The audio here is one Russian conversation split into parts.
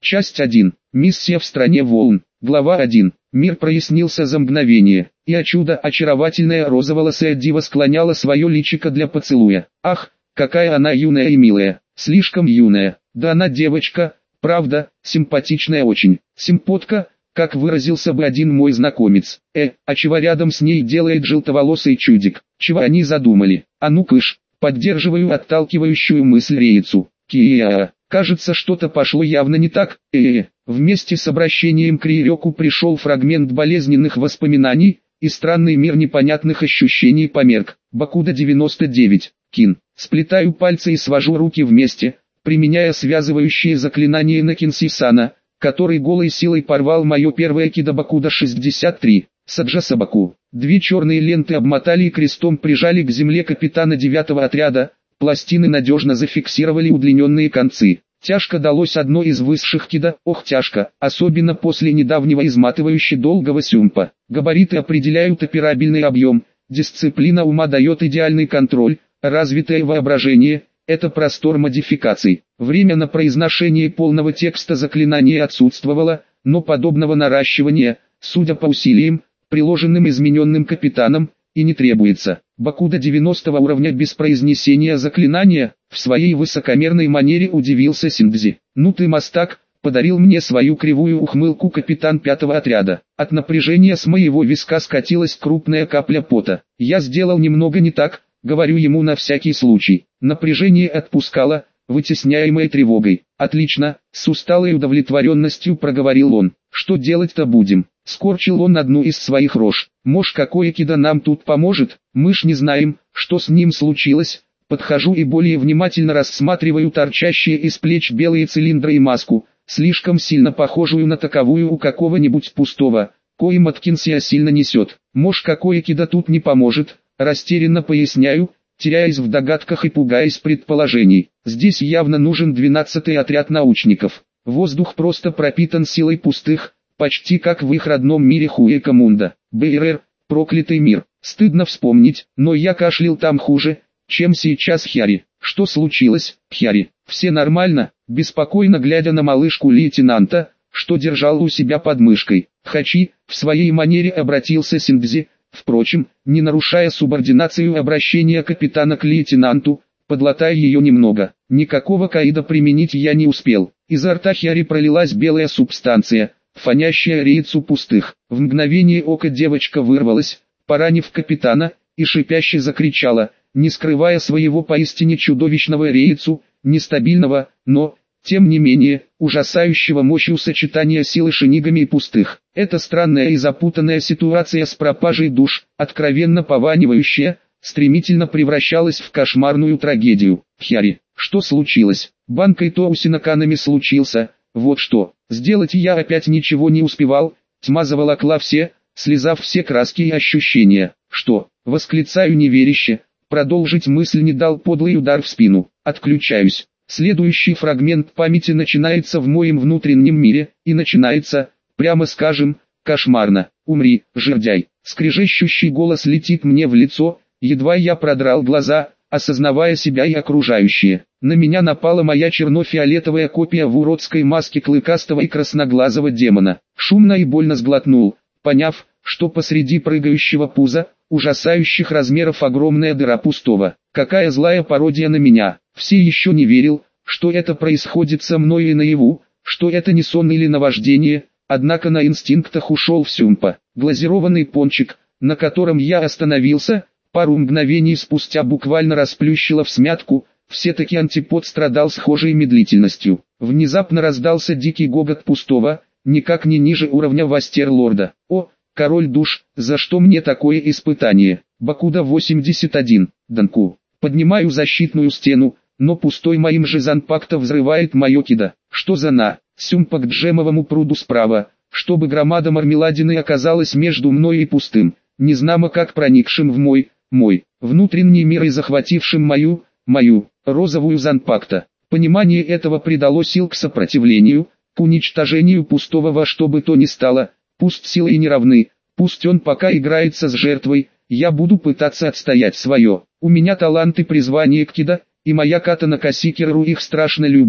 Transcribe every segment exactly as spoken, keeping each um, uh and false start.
Часть один. Миссия в стране волн. Глава один. Мир прояснился за мгновение, и о чудо очаровательная розоволосая дива склоняла свое личико для поцелуя. Ах, какая она юная и милая, слишком юная, да она девочка, правда, симпатичная очень, симпотка, как выразился бы один мой знакомец. Э, а чего рядом с ней делает желтоволосый чудик, чего они задумали? А ну кыш, поддерживаю отталкивающую мысль Рейцу. Кия, кажется, что-то пошло явно не так. Э, вместе с обращением к Риреку пришел фрагмент болезненных воспоминаний, и странный мир непонятных ощущений померк. Бакуда девяносто девять. Кин. Сплетаю пальцы и свожу руки вместе, применяя связывающие заклинания на Кинси-сана, который голой силой порвал мое первое кидо Бакуда шестьдесят три. Саджасабаку. Две черные ленты обмотали и крестом прижали к земле капитана девятого отряда, пластины надежно зафиксировали удлиненные концы. Тяжко далось одно из высших кидо, ох тяжко, особенно после недавнего изматывающе долгого сюмпа. Габариты определяют операбельный объем, дисциплина ума дает идеальный контроль, развитое воображение – это простор модификаций. Время на произношение полного текста заклинания отсутствовало, но подобного наращивания, судя по усилиям, приложенным измененным капитаном, и не требуется. Бакуда девяностого уровня без произнесения заклинания, в своей высокомерной манере удивился Синдзи. «Ну ты мастак», подарил мне свою кривую ухмылку капитан пятого отряда. От напряжения с моего виска скатилась крупная капля пота. Я сделал немного не так, говорю ему на всякий случай. Напряжение отпускало, вытесняемое тревогой. «Отлично», с усталой удовлетворенностью проговорил он. «Что делать-то будем?» Скорчил он одну из своих рож. «Мож какое кидо нам тут поможет? Мы ж не знаем, что с ним случилось». Подхожу и более внимательно рассматриваю торчащие из плеч белые цилиндры и маску, слишком сильно похожую на таковую у какого-нибудь пустого, коим от Кинсия сильно несет. «Мож какое кидо тут не поможет», растерянно поясняю, теряясь в догадках и пугаясь предположений. Здесь явно нужен двенадцатый отряд научников. Воздух просто пропитан силой пустых, почти как в их родном мире Хуэкамунда. БРР, проклятый мир. Стыдно вспомнить, но я кашлял там хуже, чем сейчас. Хяри. Что случилось, Хяри? Все нормально? Беспокойно глядя на малышку лейтенанта, что держал у себя под мышкой. Хачи, в своей манере обратился Синдзи, впрочем, не нарушая субординацию обращения капитана к лейтенанту, подлатая ее немного. Никакого каида применить я не успел. Изо рта Хяри пролилась белая субстанция, фонящая Рейцу пустых. В мгновение ока девочка вырвалась, поранив капитана, и шипяще закричала, не скрывая своего поистине чудовищного Рейцу, нестабильного, но, тем не менее, ужасающего мощью сочетания силы шинигами и пустых. Эта странная и запутанная ситуация с пропажей душ, откровенно пованивающая, стремительно превращалась в кошмарную трагедию. Хяри, что случилось? Банкой Тоуси наканами случился, вот что. Сделать я опять ничего не успевал, тьма заволокла все, слезав все краски и ощущения. Что? Восклицаю неверяще, продолжить мысль не дал подлый удар в спину. Отключаюсь. Следующий фрагмент памяти начинается в моем внутреннем мире, и начинается, прямо скажем, кошмарно. «Умри, жердяй!» Скрежещущий голос летит мне в лицо, едва я продрал глаза, осознавая себя и окружающее. На меня напала моя черно-фиолетовая копия в уродской маске клыкастого и красноглазого демона. Шумно и больно сглотнул, поняв, что посреди прыгающего пуза, ужасающих размеров огромная дыра пустого. Какая злая пародия на меня. Все еще не верил, что это происходит со мной и наяву, что это не сон или наваждение, однако на инстинктах ушел в Сюмпа. Глазированный пончик, на котором я остановился, пару мгновений спустя буквально расплющило всмятку, все-таки антипод страдал схожей медлительностью. Внезапно раздался дикий гогот пустого, никак не ниже уровня Вастерлорда. О, король душ, за что мне такое испытание? Бакуда восемьдесят один, Данку. Поднимаю защитную стену, но пустой моим же занпакта взрывает мое кидо. Что за на? Сюмпа к джемовому пруду справа, чтобы громада мармеладины оказалась между мной и пустым, незнамо как проникшим в мой, мой, внутренний мир и захватившим мою, мою, розовую занпакта. Понимание этого придало сил к сопротивлению, к уничтожению пустого во что бы то ни стало. Пусть силы и не равны, пусть он пока играется с жертвой, я буду пытаться отстоять свое. У меня талант и призвание к кидо, и моя катана Касикеру их страшно любит,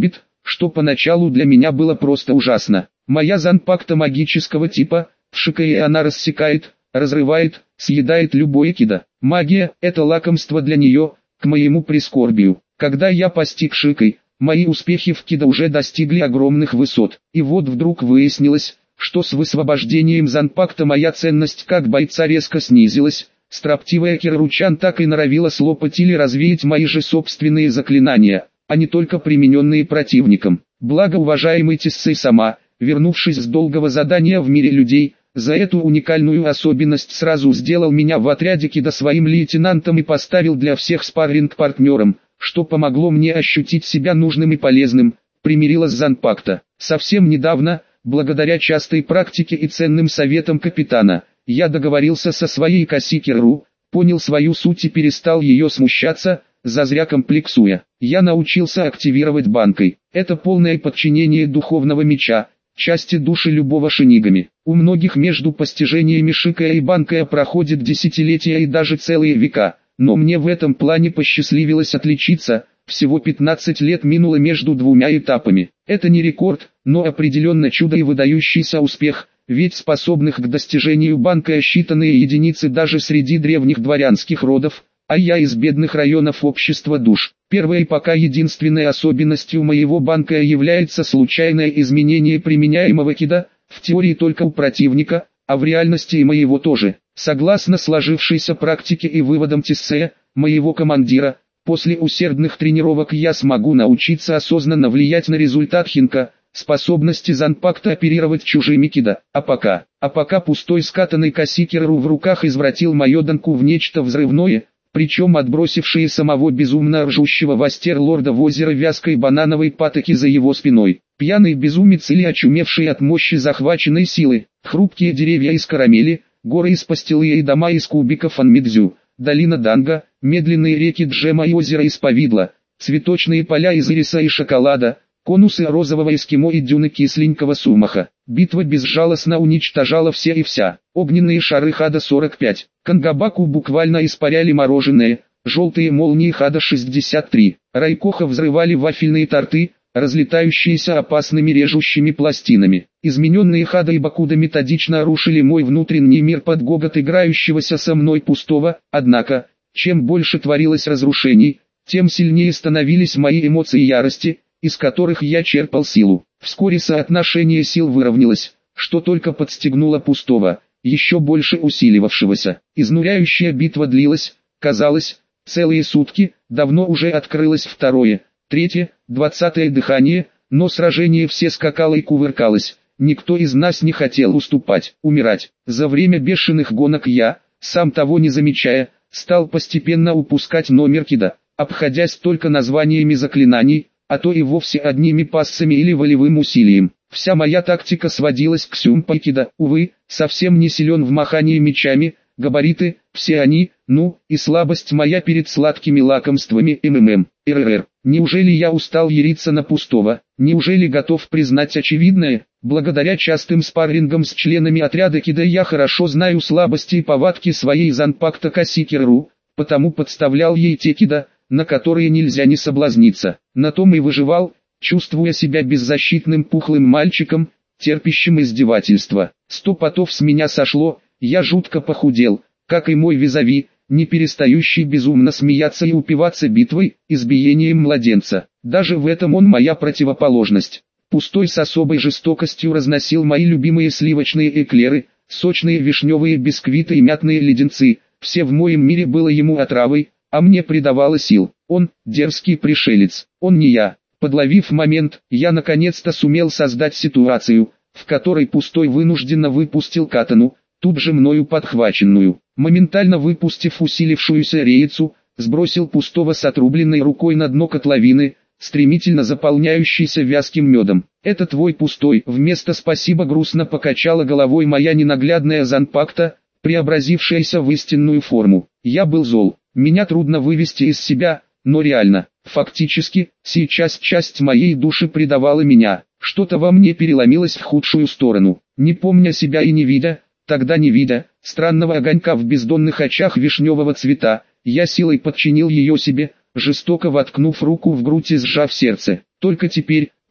что поначалу для меня было просто ужасно. Моя занпакта магического типа, вшикая она рассекает, разрывает, съедает любое кида. Магия – это лакомство для нее, к моему прискорбию. Когда я постиг шикой, мои успехи в кида уже достигли огромных высот. И вот вдруг выяснилось, что с высвобождением занпакта моя ценность как бойца резко снизилась. Строптивая Кираручан так и норовила слопать или развеять мои же собственные заклинания, а не только примененные противником. Благо уважаемый Тиссей сама, вернувшись с долгого задания в мире людей, за эту уникальную особенность сразу сделал меня в отряде кида своим лейтенантом и поставил для всех спарринг-партнером, что помогло мне ощутить себя нужным и полезным, примирилась занпакта. Совсем недавно, благодаря частой практике и ценным советам капитана, я договорился со своей Касикеру, понял свою суть и перестал ее смущаться, зазря комплексуя. Я научился активировать банкой. Это полное подчинение духовного меча, части души любого шинигами. У многих между постижениями шикая и банкая проходит десятилетия и даже целые века, но мне в этом плане посчастливилось отличиться. Всего пятнадцать лет минуло между двумя этапами. Это не рекорд, но определенно чудо и выдающийся успех, ведь способных к достижению банка считанные единицы даже среди древних дворянских родов, а я из бедных районов общества душ. Первой и пока единственной особенностью моего банка является случайное изменение применяемого кида, в теории только у противника, а в реальности и моего тоже. Согласно сложившейся практике и выводам Тиссея, моего командира, после усердных тренировок я смогу научиться осознанно влиять на результат хинка, способности занпакта оперировать чужими кида. А пока, а пока пустой скатанный Касикеру в руках извратил мою данку в нечто взрывное, причем отбросившие самого безумно ржущего вастерлорда в озеро вязкой банановой патоки за его спиной. Пьяный безумец или очумевший от мощи захваченной силы, хрупкие деревья из карамели, горы из пастилы и дома из кубиков анмидзю, долина Данга, медленные реки Джема и озеро из повидла, цветочные поля из ириса и шоколада, конусы розового эскимо и дюны кисленького сумаха. Битва безжалостно уничтожала все и вся. Огненные шары Хада сорок пять. Кангабаку буквально испаряли мороженое, желтые молнии Хада шестьдесят три. Райкоха взрывали вафельные торты, разлетающиеся опасными режущими пластинами. Измененные Хада и Бакуда методично рушили мой внутренний мир под гогот играющегося со мной пустого, однако, чем больше творилось разрушений, тем сильнее становились мои эмоции ярости, из которых я черпал силу. Вскоре соотношение сил выровнялось, что только подстегнуло пустого, еще больше усиливавшегося. Изнуряющая битва длилась, казалось, целые сутки, давно уже открылось второе, третье, двадцатое дыхание, но сражение все скакало и кувыркалось. Никто из нас не хотел уступать, умирать. За время бешеных гонок я, сам того не замечая, стал постепенно упускать номер кида, обходясь только названиями заклинаний, а то и вовсе одними пассами или волевым усилием. Вся моя тактика сводилась к сюмпай кида, увы, совсем не силен в махании мечами, габариты, все они, ну, и слабость моя перед сладкими лакомствами МММ, РРР. Неужели я устал яриться на пустого, неужели готов признать очевидное? Благодаря частым спаррингам с членами отряда кида я хорошо знаю слабости и повадки своей занпакта Касикеру, потому подставлял ей те кида, на которые нельзя не соблазниться. На том и выживал, чувствуя себя беззащитным пухлым мальчиком, терпящим издевательства. Сто потов с меня сошло, я жутко похудел, как и мой визави, не перестающий безумно смеяться и упиваться битвой, избиением младенца. Даже в этом он моя противоположность. Пустой с особой жестокостью разносил мои любимые сливочные эклеры, сочные вишневые бисквиты и мятные леденцы. Все в моем мире было ему отравой, а мне придавало сил. Он, дерзкий пришелец, он не я. Подловив момент, я наконец-то сумел создать ситуацию, в которой пустой вынужденно выпустил катану, тут же мною подхваченную. Моментально выпустив усилившуюся реицу, сбросил пустого с отрубленной рукой на дно котловины, стремительно заполняющийся вязким медом. «Это твой пустой», вместо «спасибо» грустно покачала головой моя ненаглядная занпакта, преобразившаяся в истинную форму. Я был зол. Меня трудно вывести из себя, но реально, фактически, сейчас часть моей души предавала меня. Что-то во мне переломилось в худшую сторону. Не помня себя и не видя, тогда не видя, странного огонька в бездонных очах вишневого цвета, я силой подчинил ее себе, жестоко воткнув руку в грудь и сжав сердце. Только теперь,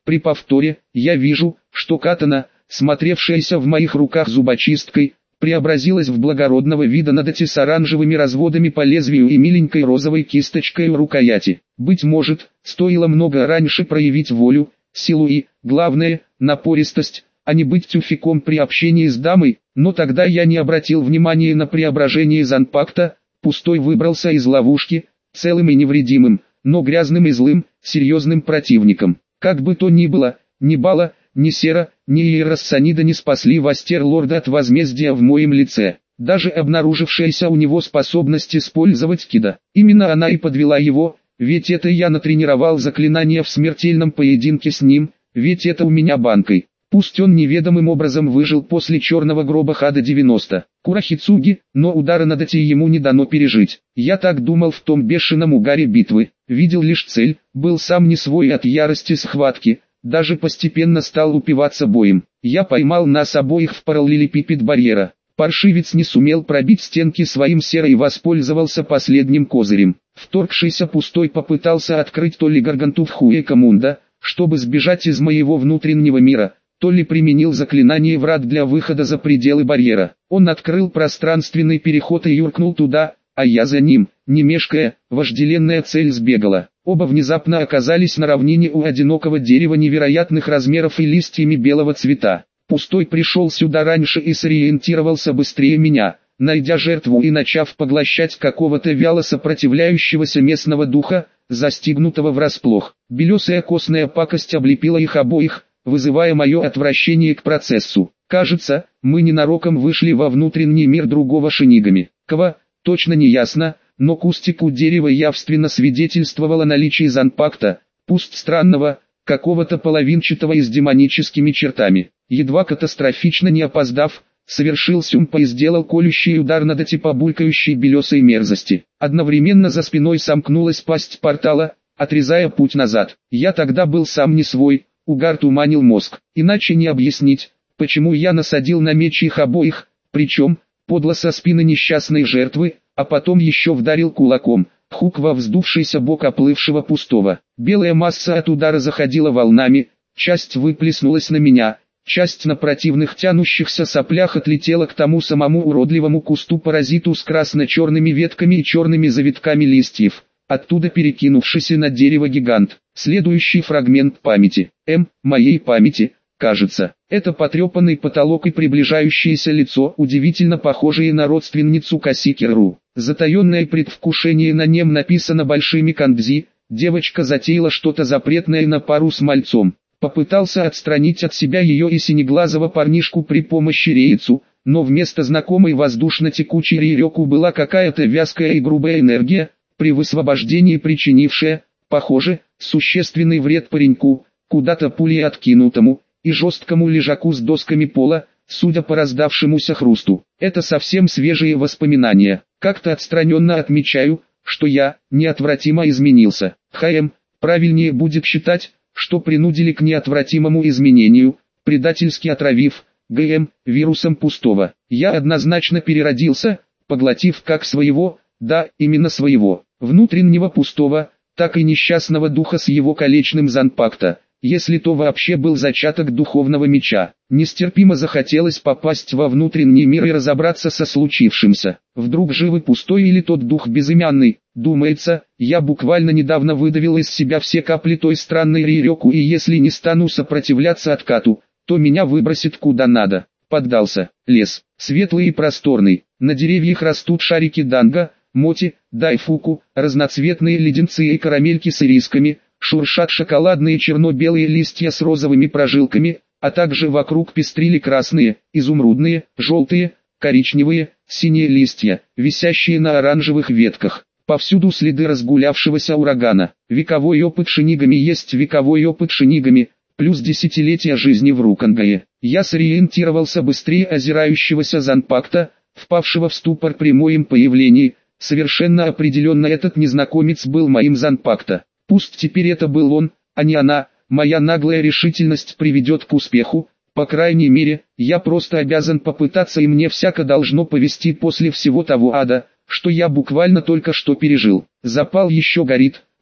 При повторе, я вижу, что катана, смотревшаяся в моих руках зубочисткой, преобразилась в благородного вида надоти с оранжевыми разводами по лезвию и миленькой розовой кисточкой у рукояти. Быть может, стоило много раньше проявить волю, силу и, главное, напористость, а не быть тюфяком при общении с дамой, но тогда я не обратил внимания на преображение Занпакта. Пустой выбрался из ловушки, целым и невредимым, но грязным и злым, серьезным противником. Как бы то ни было, ни Бала, ни Сера, ни Иерассанида не спасли Вастерлорда от возмездия в моем лице. Даже обнаружившаяся у него способность использовать кида, именно она и подвела его, ведь это я натренировал заклинание в смертельном поединке с ним, ведь это у меня банкой. Пусть он неведомым образом выжил после черного гроба Хада девяносто, Курахицуги, но удара на дате ему не дано пережить. Я так думал в том бешеном угаре битвы, видел лишь цель, был сам не свой от ярости схватки, даже постепенно стал упиваться боем. Я поймал нас обоих в параллелепипед барьера. Паршивец не сумел пробить стенки своим серой и воспользовался последним козырем. Вторгшийся пустой попытался открыть то ли гарганту в Хуэкамунда, чтобы сбежать из моего внутреннего мира, то ли применил заклинание врат для выхода за пределы барьера. Он открыл пространственный переход и юркнул туда, а я за ним, не мешкая, вожделенная цель сбегала. Оба внезапно оказались на равнине у одинокого дерева невероятных размеров и листьями белого цвета. Пустой пришел сюда раньше и сориентировался быстрее меня, найдя жертву и начав поглощать какого-то вяло сопротивляющегося местного духа, застигнутого врасплох. Белесая костная пакость облепила их обоих, вызывая мое отвращение к процессу. Кажется, мы ненароком вышли во внутренний мир другого Шинигами. Кого, точно не ясно, но кустик у дерева явственно свидетельствовал о наличии Занпакта, пусть странного, какого-то половинчатого и с демоническими чертами. Едва катастрофично не опоздав, совершил сюмпа и сделал колющий удар на доте по булькающей белесой мерзости. Одновременно за спиной сомкнулась пасть портала, отрезая путь назад. Я тогда был сам не свой. Угар туманил мозг, иначе не объяснить, почему я насадил на меч их обоих, причем, подло со спины несчастной жертвы, а потом еще вдарил кулаком, хук во вздувшийся бок оплывшего пустого. Белая масса от удара заходила волнами, часть выплеснулась на меня, часть на противных тянущихся соплях отлетела к тому самому уродливому кусту-паразиту с красно-черными ветками и черными завитками листьев. Оттуда перекинувшийся на дерево гигант. Следующий фрагмент памяти. М, моей памяти, кажется. Это потрепанный потолок и приближающееся лицо, удивительно похожее на родственницу Касикеру. Затаенное предвкушение на нем написано большими кандзи. Девочка затеяла что-то запретное на пару с мальцом. Попытался отстранить от себя ее и синеглазого парнишку при помощи рейцу, но вместо знакомой воздушно-текучей рейрёку была какая-то вязкая и грубая энергия, при высвобождении причинившая, похоже, существенный вред пареньку, куда-то пулей откинутому, и жесткому лежаку с досками пола, судя по раздавшемуся хрусту. Это совсем свежие воспоминания. Как-то отстраненно отмечаю, что я неотвратимо изменился. ХМ, правильнее будет считать, что принудили к неотвратимому изменению, предательски отравив, ГМ, вирусом пустого. Я однозначно переродился, поглотив как своего, да, именно своего, внутреннего пустого, так и несчастного духа с его колечным Занпакта, если то вообще был зачаток духовного меча. Нестерпимо захотелось попасть во внутренний мир и разобраться со случившимся. Вдруг живый пустой или тот дух безымянный, думается, я буквально недавно выдавил из себя все капли той странной рейрёку, и если не стану сопротивляться откату, то меня выбросит куда надо. Поддался. Лес, светлый и просторный, на деревьях растут шарики данго, моти, дайфуку, разноцветные леденцы и карамельки с ирисками, шуршат шоколадные черно-белые листья с розовыми прожилками, а также вокруг пестрили красные, изумрудные, желтые, коричневые, синие листья, висящие на оранжевых ветках. Повсюду следы разгулявшегося урагана. Вековой опыт шинигами есть вековой опыт шинигами, плюс десятилетия жизни в Рукангае. Я сориентировался быстрее озирающегося Занпакта, впавшего в ступор при моем появлении. Совершенно определенно этот незнакомец был моим Занпакта. Пусть теперь это был он, а не она, моя наглая решительность приведет к успеху. По крайней мере, я просто обязан попытаться, и мне всяко должно повести после всего того ада, что я буквально только что пережил. Запал еще горит,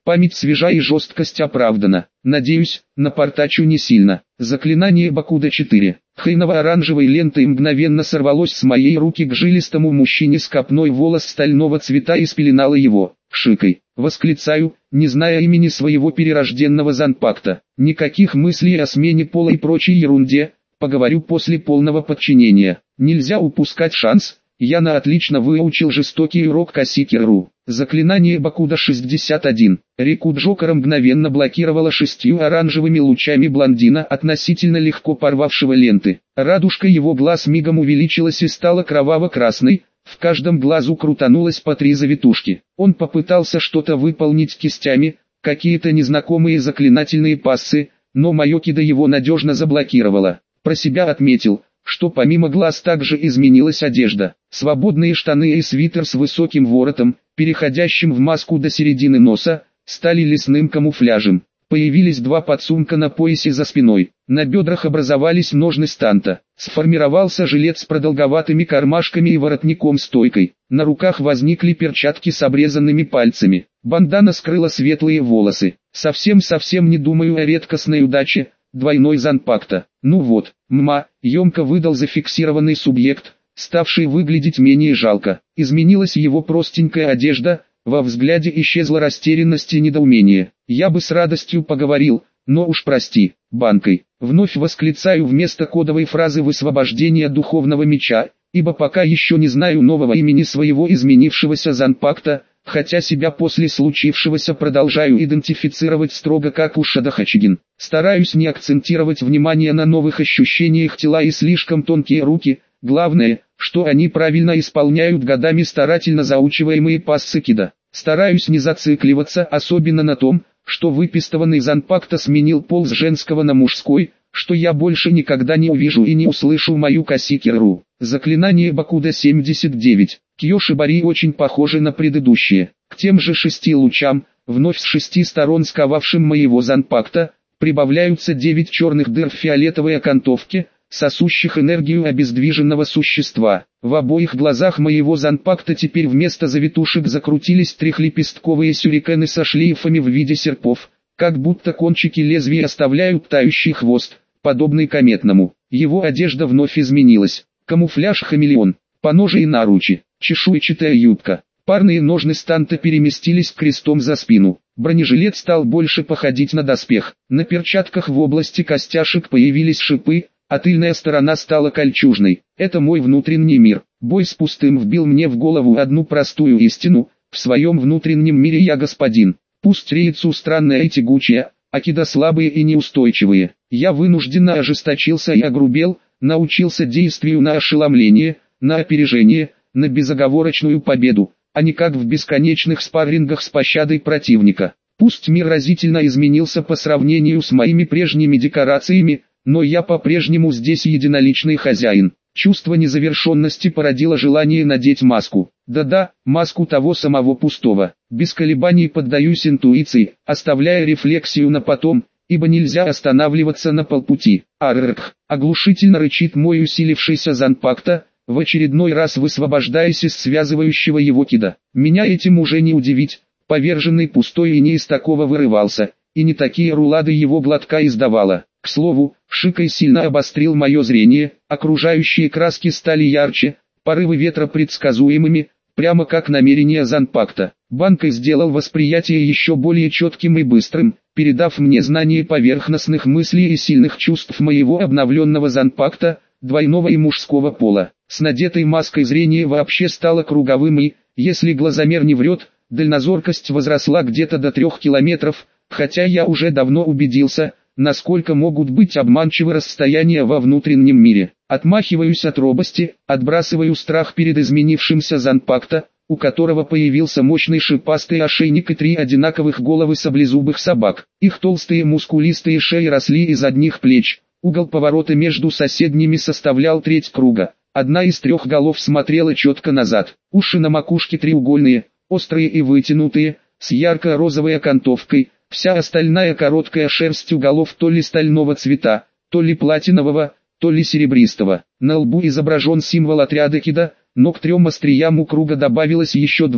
Память свежа и жесткость оправдана. Надеюсь, напортачу не сильно. Заклинание Бакуда четыре. Хреново-оранжевой лентой мгновенно сорвалось с моей руки к жилистому мужчине с копной волос стального цвета и спеленало его. Шикой. Восклицаю, не зная имени своего перерожденного занпакта. Никаких мыслей о смене пола и прочей ерунде. Поговорю после полного подчинения. Нельзя упускать шанс. Яна отлично выучил жестокий урок Касикеру. Заклинание Бакуда шестьдесят один. Реку Джокера мгновенно блокировала шестью оранжевыми лучами блондина, относительно легко порвавшего ленты. Радужка его глаз мигом увеличилась и стала кроваво-красной, в каждом глазу крутанулось по три завитушки. Он попытался что-то выполнить кистями, какие-то незнакомые заклинательные пассы, но мое кидо его надежно заблокировало. Про себя отметил, что помимо глаз также изменилась одежда. Свободные штаны и свитер с высоким воротом, переходящим в маску до середины носа, стали лесным камуфляжем. Появились два подсумка на поясе за спиной. На бедрах образовались ножны станта. Сформировался жилет с продолговатыми кармашками и воротником-стойкой. На руках возникли перчатки с обрезанными пальцами. Бандана скрыла светлые волосы. Совсем-совсем не думаю о редкостной удаче. Двойной занпакта. Ну вот, мма, емко выдал зафиксированный субъект, ставший выглядеть менее жалко. Изменилась его простенькая одежда, во взгляде исчезла растерянность и недоумение. Я бы с радостью поговорил, но уж прости, банкой. Вновь восклицаю вместо кодовой фразы высвобождения духовного меча, ибо пока еще не знаю нового имени своего изменившегося занпакта, хотя себя после случившегося продолжаю идентифицировать строго как Ушада Хачигин. Стараюсь не акцентировать внимание на новых ощущениях тела и слишком тонкие руки, главное, что они правильно исполняют годами старательно заучиваемые пассы кида. Стараюсь не зацикливаться особенно на том, что выпистованный занпакта сменил пол с женского на мужской, что я больше никогда не увижу и не услышу мою Касикеру. Заклинание Бакуда семьдесят девять. Кьёшибари очень похожи на предыдущие. К тем же шести лучам, вновь с шести сторон сковавшим моего занпакта, прибавляются девять черных дыр в фиолетовой окантовке, сосущих энергию обездвиженного существа. В обоих глазах моего занпакта теперь вместо завитушек закрутились трехлепестковые сюрикены со шлейфами в виде серпов, как будто кончики лезвий оставляют тающий хвост, подобный кометному. Его одежда вновь изменилась. Камуфляж-хамелеон, поножи и наручи, чешуйчатая юбка. Парные ножны станта переместились крестом за спину. Бронежилет стал больше походить на доспех. На перчатках в области костяшек появились шипы, а тыльная сторона стала кольчужной. Это мой внутренний мир. Бой с пустым вбил мне в голову одну простую истину: в своем внутреннем мире я господин. Пусть Рейцу странная и тягучая, а кида слабые и неустойчивые. Я вынужденно ожесточился и огрубел, научился действию на ошеломление, на опережение, на безоговорочную победу, а не как в бесконечных спаррингах с пощадой противника. Пусть мир разительно изменился по сравнению с моими прежними декорациями, но я по-прежнему здесь единоличный хозяин. Чувство незавершенности породило желание надеть маску. Да-да, маску того самого пустого. Без колебаний поддаюсь интуиции, оставляя рефлексию на потом, ибо нельзя останавливаться на полпути. Аррррх, оглушительно рычит мой усилившийся занпакта, в очередной раз высвобождаясь из связывающего его кида. Меня этим уже не удивить, поверженный пустой и не из такого вырывался, и не такие рулады его глотка издавала. К слову, Шикой сильно обострил мое зрение, окружающие краски стали ярче, порывы ветра предсказуемыми, прямо как намерение занпакта. Банкой сделал восприятие еще более четким и быстрым, передав мне знание поверхностных мыслей и сильных чувств моего обновленного занпакта, двойного и мужского пола. С надетой маской зрение вообще стало круговым и, если глазомер не врет, дальнозоркость возросла где-то до трех километров, хотя я уже давно убедился, насколько могут быть обманчивы расстояния во внутреннем мире. Отмахиваюсь от робости, отбрасываю страх перед изменившимся занпакта, у которого появился мощный шипастый ошейник и три одинаковых головы саблезубых собак. Их толстые мускулистые шеи росли из одних плеч, угол поворота между соседними составлял треть круга. Одна из трех голов смотрела четко назад, уши на макушке треугольные, острые и вытянутые, с ярко-розовой окантовкой. Вся остальная короткая шерсть у голов то ли стального цвета, то ли платинового, то ли серебристого. На лбу изображен символ отряда кида, но к трем остриям у круга добавилось еще два,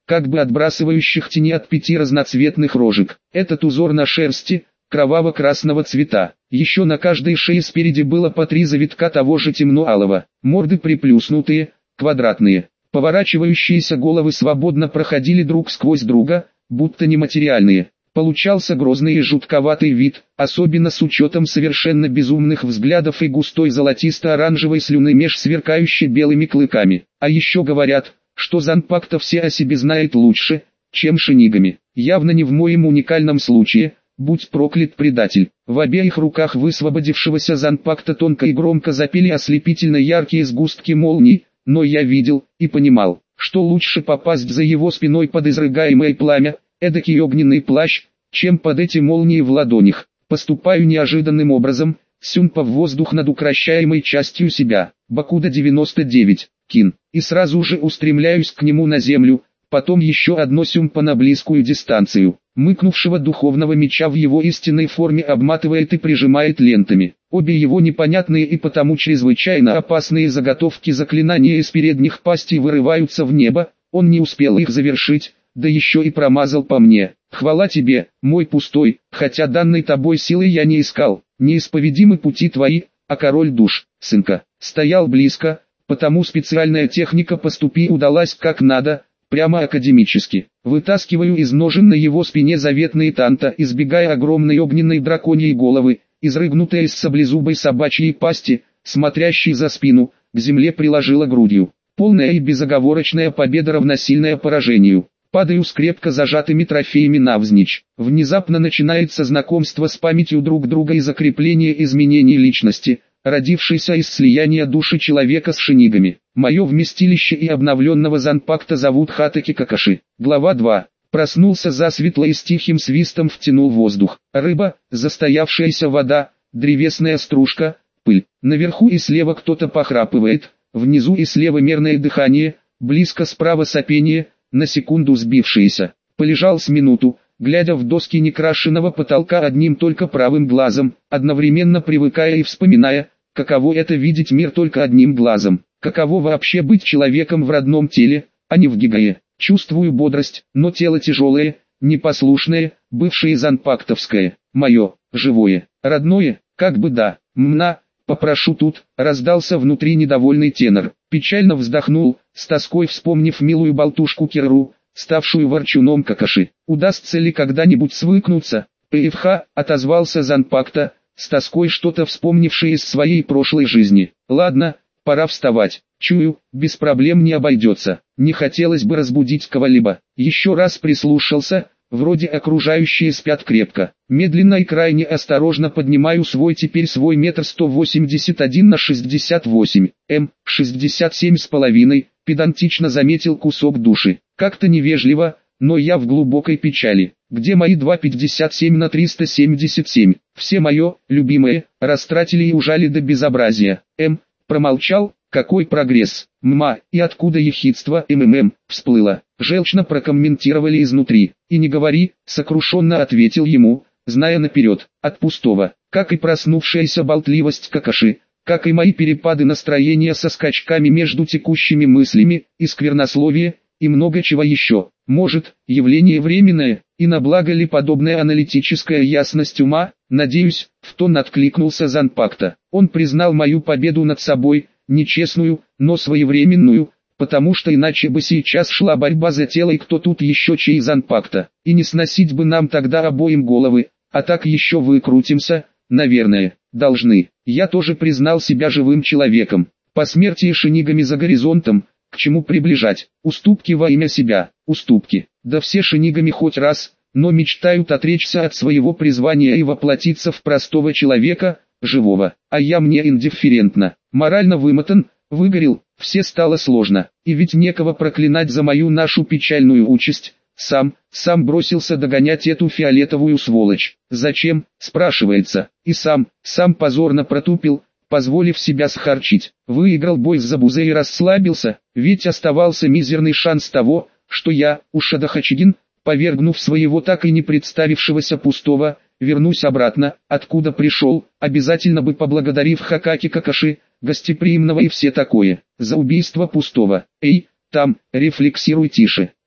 как бы отбрасывающих тени от пяти разноцветных рожек. Этот узор на шерсти, кроваво-красного цвета. Еще на каждой шее спереди было по три завитка того же темно-алого. Морды приплюснутые, квадратные. Поворачивающиеся головы свободно проходили друг сквозь друга, будто нематериальные. Получался грозный и жутковатый вид, особенно с учетом совершенно безумных взглядов и густой золотисто-оранжевой слюны меж сверкающей белыми клыками. А еще говорят, что Занпакта все о себе знает лучше, чем шинигами. Явно не в моем уникальном случае, будь проклят предатель. В обеих руках высвободившегося Занпакта тонко и громко запели ослепительно яркие сгустки молний, но я видел и понимал, что лучше попасть за его спиной под изрыгаемое пламя, эдакий огненный плащ, чем под эти молнии в ладонях. Поступаю неожиданным образом, сюмпа в воздух над укращаемой частью себя, Бакуда девяносто девять, Кин, и сразу же устремляюсь к нему на землю, потом еще одно сюмпа на близкую дистанцию. Мыкнувшего духовного меча в его истинной форме обматывает и прижимает лентами. Обе его непонятные и потому чрезвычайно опасные заготовки заклинания из передних пастей вырываются в небо, он не успел их завершить, да еще и промазал по мне. Хвала тебе, мой пустой, хотя данной тобой силы я не искал, неисповедимы пути твои, а король душ, сынка, стоял близко, потому специальная техника поступи удалась как надо, прямо академически. Вытаскиваю из ножен на его спине заветные танта, избегая огромной огненной драконьей головы, изрыгнутая из саблезубой собачьей пасти, смотрящей за спину, к земле приложила грудью. Полная и безоговорочная победа равносильная поражению. Падаю с крепко зажатыми трофеями навзничь. Внезапно начинается знакомство с памятью друг друга и закрепление изменений личности, родившейся из слияния души человека с шинигами. Мое вместилище и обновленного Занпакта зовут Хатаки Какаши. Глава два. Проснулся засветло и с тихим свистом втянул воздух. Рыба, застоявшаяся вода, древесная стружка, пыль. Наверху и слева кто-то похрапывает, внизу и слева мерное дыхание, близко справа сопение, на секунду сбившееся. Полежал с минуту, глядя в доски некрашенного потолка одним только правым глазом, одновременно привыкая и вспоминая, каково это видеть мир только одним глазом, каково вообще быть человеком в родном теле, а не в гигае. Чувствую бодрость, но тело тяжелое, непослушное, бывшее занпактовское, мое, живое, родное, как бы да, мна, попрошу тут, раздался внутри недовольный тенор. Печально вздохнул, с тоской вспомнив милую болтушку Кирру, ставшую ворчуном Какаши. Удастся ли когда-нибудь свыкнуться? ПФХ, отозвался Занпакта, с тоской что-то вспомнивший из своей прошлой жизни. Ладно, пора вставать. Чую, без проблем не обойдется. Не хотелось бы разбудить кого-либо. Еще раз прислушался, вроде окружающие спят крепко. Медленно и крайне осторожно поднимаю свой теперь свой метр сто восемьдесят один на шестьдесят восемь, м, шестьдесят семь с половиной, педантично заметил кусок души. Как-то невежливо, но я в глубокой печали. Где мои два пятьдесят семь на триста семьдесят семь? Все мое, любимое, растратили и ужали до безобразия. М, промолчал. Какой прогресс, мма, и откуда ехидство МММ, всплыло, желчно прокомментировали изнутри. И не говори, сокрушенно ответил ему, зная наперед, от пустого, как и проснувшаяся болтливость Какаши, как и мои перепады настроения со скачками между текущими мыслями, и сквернословие, и много чего еще. Может, явление временное, и на благо ли подобная аналитическая ясность ума, надеюсь, в тон откликнулся Занпакта. Он признал мою победу над собой, нечестную, но своевременную, потому что иначе бы сейчас шла борьба за тело и кто тут еще чей Занпакта, и не сносить бы нам тогда обоим головы, а так еще выкрутимся, наверное, должны. Я тоже признал себя живым человеком, по смерти шинигами за горизонтом, к чему приближать, уступки во имя себя, уступки, да все шинигами хоть раз, но мечтают отречься от своего призвания и воплотиться в простого человека, живого, а я мне индифферентно, морально вымотан, выгорел, все стало сложно, и ведь некого проклинать за мою нашу печальную участь, сам, сам бросился догонять эту фиолетовую сволочь, зачем, спрашивается, и сам, сам позорно протупил, позволив себя схарчить, выиграл бой с Забузе и расслабился, ведь оставался мизерный шанс того, что я, Ушада Хачигин, повергнув своего так и не представившегося пустого, вернусь обратно, откуда пришел, обязательно бы поблагодарив Хакаки Какаши, гостеприимного и все такое, за убийство пустого. Эй, там, рефлексируй тише,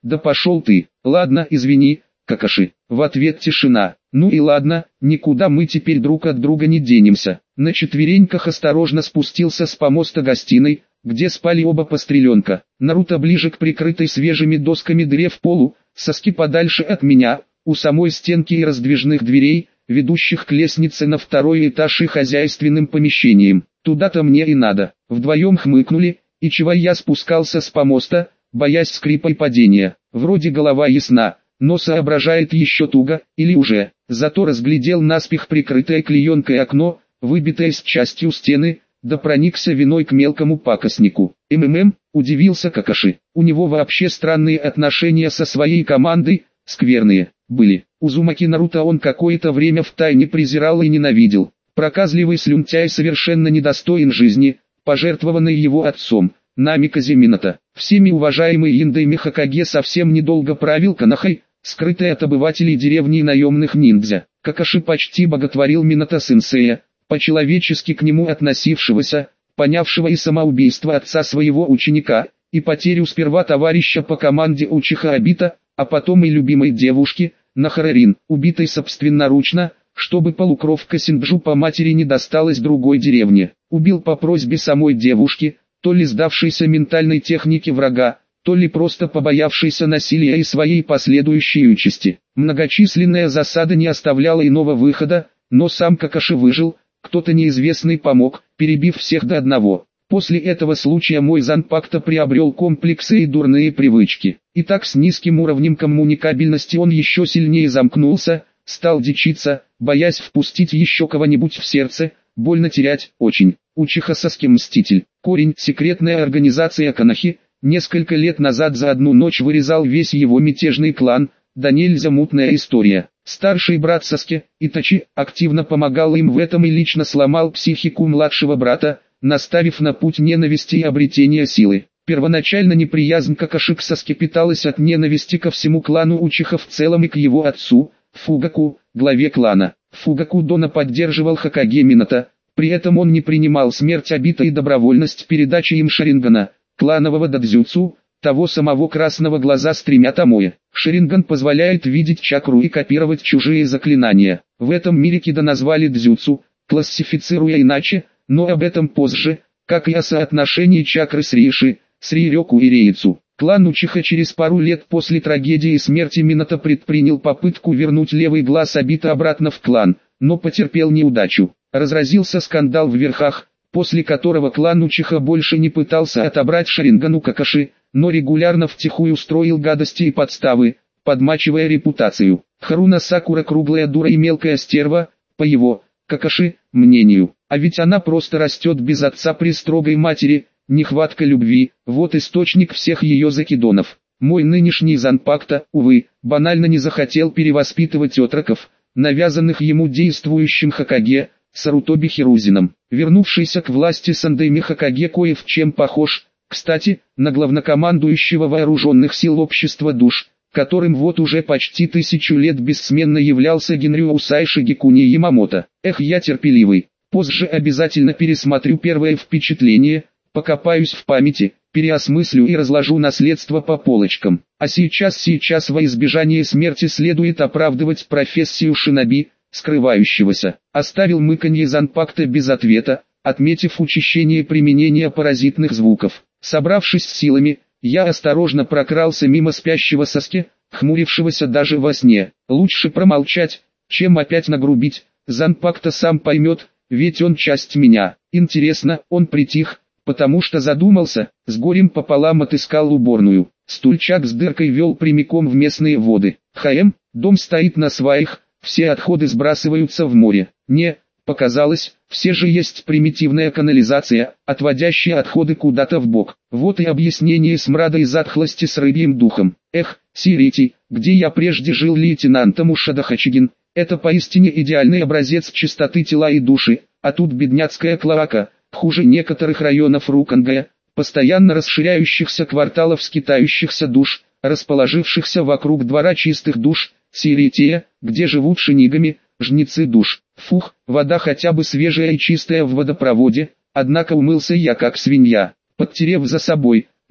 Да пошел ты. Ладно, извини, Какаши. В ответ тишина. Ну и ладно, никуда мы теперь друг от друга не денемся. На четвереньках осторожно спустился с помоста гостиной, где спали оба постреленка. Наруто ближе к прикрытой свежими досками дыре в полу, соски подальше от меня, у самой стенки и раздвижных дверей, ведущих к лестнице на второй этаж и хозяйственным помещениям. Туда-то мне и надо. Вдвоем хмыкнули, и чего я спускался с помоста, боясь скрипа и падения. Вроде голова ясна, но соображает еще туго, или уже. Зато разглядел наспех прикрытое клеенкой окно, выбитое с частью стены, да проникся виной к мелкому пакостнику. МММ, удивился Какаши. У него вообще странные отношения со своей командой, скверные, были. Узумаки Наруто он какое-то время втайне презирал и ненавидел. Проказливый слюнтяй совершенно недостоин жизни, пожертвованной его отцом, Намиказе Минато. Всеми уважаемый Индайми Хокаге совсем недолго правил Канахой, скрытый от обывателей деревни и наемных ниндзя. Какаши почти боготворил Минато-сенсея, по-человечески к нему относившегося, понявшего и самоубийство отца своего ученика, и потерю сперва товарища по команде Учиха Обита, а потом и любимой девушки, Нахарарин, убитой собственноручно, чтобы полукровка Синджу по матери не досталась другой деревне. Убил по просьбе самой девушки, то ли сдавшейся ментальной технике врага, то ли просто побоявшейся насилия и своей последующей участи. Многочисленная засада не оставляла иного выхода, но сам Какаши выжил, кто-то неизвестный помог, перебив всех до одного. После этого случая мой Занпакто приобрел комплексы и дурные привычки. И так с низким уровнем коммуникабельности он еще сильнее замкнулся, стал дичиться, боясь впустить еще кого-нибудь в сердце, больно терять, очень. Учиха Саски Мститель. Корень, секретная организация Канахи, несколько лет назад за одну ночь вырезал весь его мятежный клан, да нельзя мутная история. Старший брат Саски, Итачи, активно помогал им в этом и лично сломал психику младшего брата, наставив на путь ненависти и обретения силы. Первоначально неприязнь Какаши к Саске питалась от ненависти ко всему клану Учиха в целом и к его отцу, Фугаку, главе клана. Фугаку Дона поддерживал Хокаге Минато, при этом он не принимал смерть Обита и добровольность передачи им Шарингана, кланового дадзюцу, того самого красного глаза с тремя томоэ. Шаринган позволяет видеть чакру и копировать чужие заклинания. В этом мире кида назвали дзюцу, классифицируя иначе, но об этом позже, как и о соотношении чакры с Риши, с Рирёку и Рейцу. Клан Учиха через пару лет после трагедии и смерти Минато предпринял попытку вернуть левый глаз Обита обратно в клан, но потерпел неудачу. Разразился скандал в верхах, после которого клан Учиха больше не пытался отобрать Шаринган у Какаши, но регулярно втихую строил гадости и подставы, подмачивая репутацию. Харуна Сакура круглая дура и мелкая стерва, по его, Какаши, мнению. А ведь она просто растет без отца при строгой матери, нехватка любви, вот источник всех ее закидонов. Мой нынешний Занпакто, увы, банально не захотел перевоспитывать отроков, навязанных ему действующим Хокаге, Сарутоби Хирузином. Вернувшийся к власти Сандайми Хокаге кое в чем похож, кстати, на главнокомандующего вооруженных сил общества душ, которым вот уже почти тысячу лет бессменно являлся Генрю Усайши Гекуни Ямамото. Эх, я терпеливый, позже обязательно пересмотрю первое впечатление, покопаюсь в памяти, переосмыслю и разложу наследство по полочкам. А сейчас, сейчас во избежание смерти следует оправдывать профессию шиноби, скрывающегося. Оставил мыканье Занпакто без ответа, отметив учащение применения паразитных звуков. Собравшись с силами, я осторожно прокрался мимо спящего Саски, хмурившегося даже во сне. Лучше промолчать, чем опять нагрубить. Занпакто сам поймет, ведь он часть меня. Интересно, он притих, потому что задумался, с горем пополам отыскал уборную. Стульчак с дыркой вел прямиком в местные воды. ХМ, дом стоит на сваях, все отходы сбрасываются в море. Не, показалось, все же есть примитивная канализация, отводящая отходы куда-то в бок. Вот и объяснение смрада и затхлости с рыбьим духом. Эх, Сирити, где я прежде жил лейтенантом Ушада Хачигин, это поистине идеальный образец чистоты тела и души, а тут бедняцкая клоака, хуже некоторых районов Рукангая, постоянно расширяющихся кварталов скитающихся душ, расположившихся вокруг двора чистых душ, Сирития, где живут шинигами, жнецы душ. Фух, вода хотя бы свежая и чистая в водопроводе, однако умылся я как свинья. Подтерев за собой,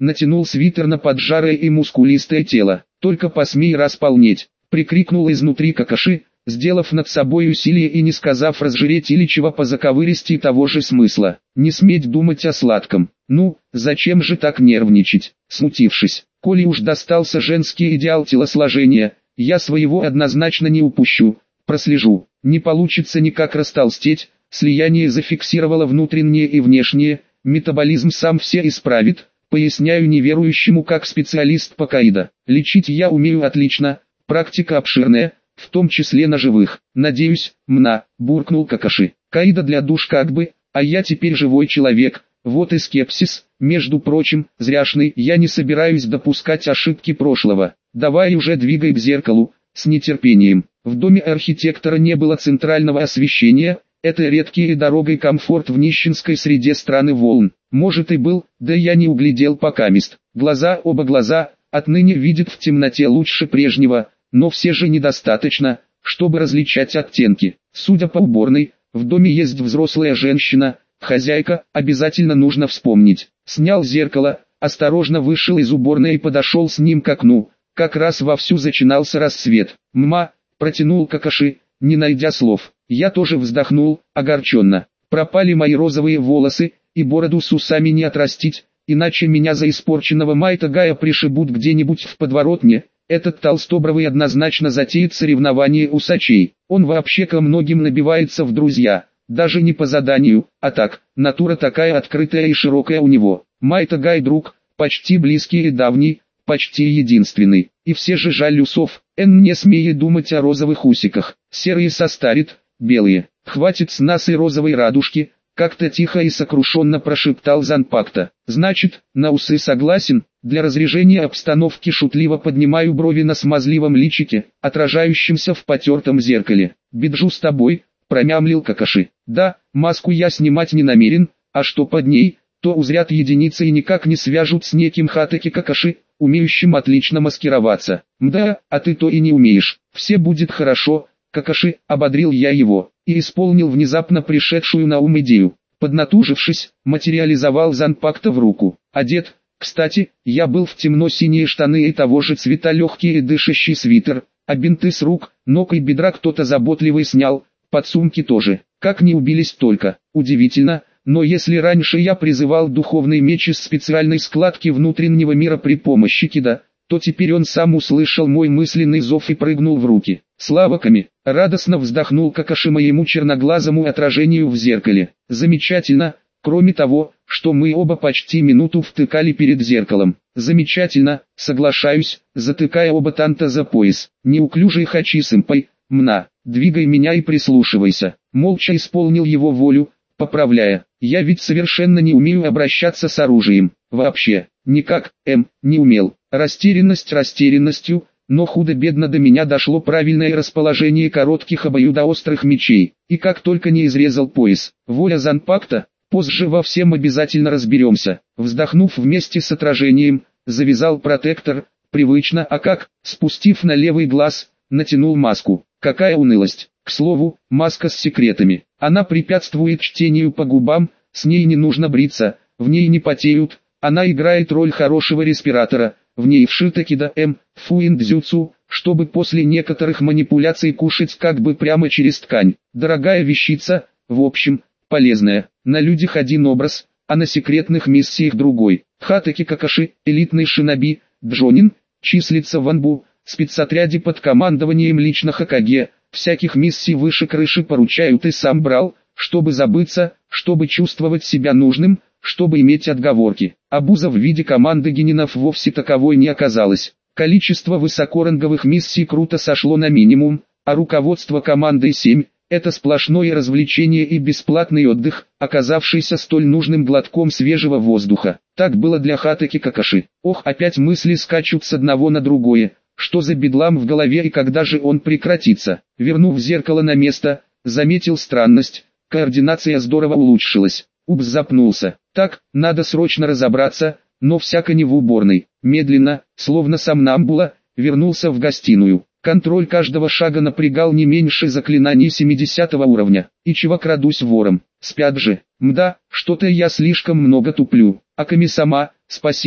натянул свитер на поджарое и мускулистое тело. «Только посмей располнеть!» — прикрикнул изнутри Какаши, сделав над собой усилие и не сказав разжиреть или чего по заковыристи того же смысла. «Не сметь думать о сладком. Ну, зачем же так нервничать?» Смутившись, коли уж достался женский идеал телосложения, я своего однозначно не упущу, прослежу. Не получится никак растолстеть, слияние зафиксировало внутреннее и внешнее, метаболизм сам все исправит, поясняю неверующему как специалист по каидо. Лечить я умею отлично, практика обширная, в том числе на живых. Надеюсь, мна, буркнул Какаши. Каидо для душ как бы, а я теперь живой человек, вот и скепсис. Между прочим, зряшный, я не собираюсь допускать ошибки прошлого. Давай уже двигай к зеркалу, с нетерпением. В доме архитектора не было центрального освещения, это редкий и дорогой комфорт в нищенской среде страны волн. Может и был, да я не углядел покамест. Глаза, оба глаза, отныне видят в темноте лучше прежнего, но все же недостаточно, чтобы различать оттенки. Судя по уборной, в доме есть взрослая женщина, хозяйка, обязательно нужно вспомнить. Снял зеркало, осторожно вышел из уборной и подошел с ним к окну. Как раз вовсю начинался рассвет. «Мма», протянул Какаши, не найдя слов. Я тоже вздохнул, огорченно. Пропали мои розовые волосы, и бороду с усами не отрастить, иначе меня за испорченного Майтагая пришибут где-нибудь в подворотне. Этот толстобровый однозначно затеет соревнование усачей. Он вообще ко многим набивается в друзья, даже не по заданию, а так, натура такая открытая и широкая у него. Майтагай друг, почти близкий и давний, почти единственный. И все же жаль усов, эн не смеет думать о розовых усиках. Серые состарит, белые. Хватит с нас и розовой радужки, как-то тихо и сокрушенно прошептал Занпакта. Значит, на усы согласен? Для разрежения обстановки шутливо поднимаю брови на смазливом личике, отражающемся в потертом зеркале. «Биджу с тобой», промямлил Какаши. «Да, маску я снимать не намерен, а что под ней, то узрят единицы и никак не свяжут с неким Хатаки Какаши, умеющим отлично маскироваться. Мда, а ты то и не умеешь. Все будет хорошо, Какаши», ободрил я его, и исполнил внезапно пришедшую на ум идею. Поднатужившись, материализовал Занпакта в руку. Одет, кстати, я был в темно-синие штаны и того же цвета легкий и дышащий свитер, а бинты с рук, ног и бедра кто-то заботливый снял, подсумки тоже. Как не убились только, удивительно. Но если раньше я призывал духовный меч из специальной складки внутреннего мира при помощи кида, то теперь он сам услышал мой мысленный зов и прыгнул в руки. Славаками, радостно вздохнул Какаши моему черноглазому отражению в зеркале. Замечательно, кроме того, что мы оба почти минуту втыкали перед зеркалом. Замечательно, соглашаюсь, затыкая оба танта за пояс. Неуклюжий хачи-сэмпай, мна, двигай меня и прислушивайся. Молча исполнил его волю, поправляя. Я ведь совершенно не умею обращаться с оружием. Вообще, никак, эм, не умел. Растерянность растерянностью, но худо-бедно до меня дошло правильное расположение коротких обоюдоострых мечей. И как только не изрезал пояс, воля Занпакта, позже во всем обязательно разберемся. Вздохнув вместе с отражением, завязал протектор, привычно, а как, спустив на левый глаз, натянул маску. Какая унылость. К слову, маска с секретами. Она препятствует чтению по губам, с ней не нужно бриться, в ней не потеют. Она играет роль хорошего респиратора, в ней вшито кида м, фуиндзюцу, чтобы после некоторых манипуляций кушать как бы прямо через ткань. Дорогая вещица, в общем, полезная. На людях один образ, а на секретных миссиях другой. Хатаки Какаши, элитный шиноби, Джонин, числится в Анбу, спецотряде под командованием лично Хокаге. Всяких миссий выше крыши поручают и сам брал, чтобы забыться, чтобы чувствовать себя нужным, чтобы иметь отговорки. Обуза в виде команды генинов вовсе таковой не оказалось. Количество высокоранговых миссий круто сошло на минимум, а руководство командой семь – это сплошное развлечение и бесплатный отдых, оказавшийся столь нужным глотком свежего воздуха. Так было для Хатаки Какаши. Ох, опять мысли скачут с одного на другое. Что за бедлам в голове и когда же он прекратится? Вернув зеркало на место, заметил странность, координация здорово улучшилась. Упс, запнулся. Так, надо срочно разобраться, но всяко не в уборной. Медленно, словно сомнамбула, вернулся в гостиную. Контроль каждого шага напрягал не меньше заклинаний семидесятого уровня. И чего крадусь вором? Спят же. Мда, что-то я слишком много туплю. Аками-сама, спасибо,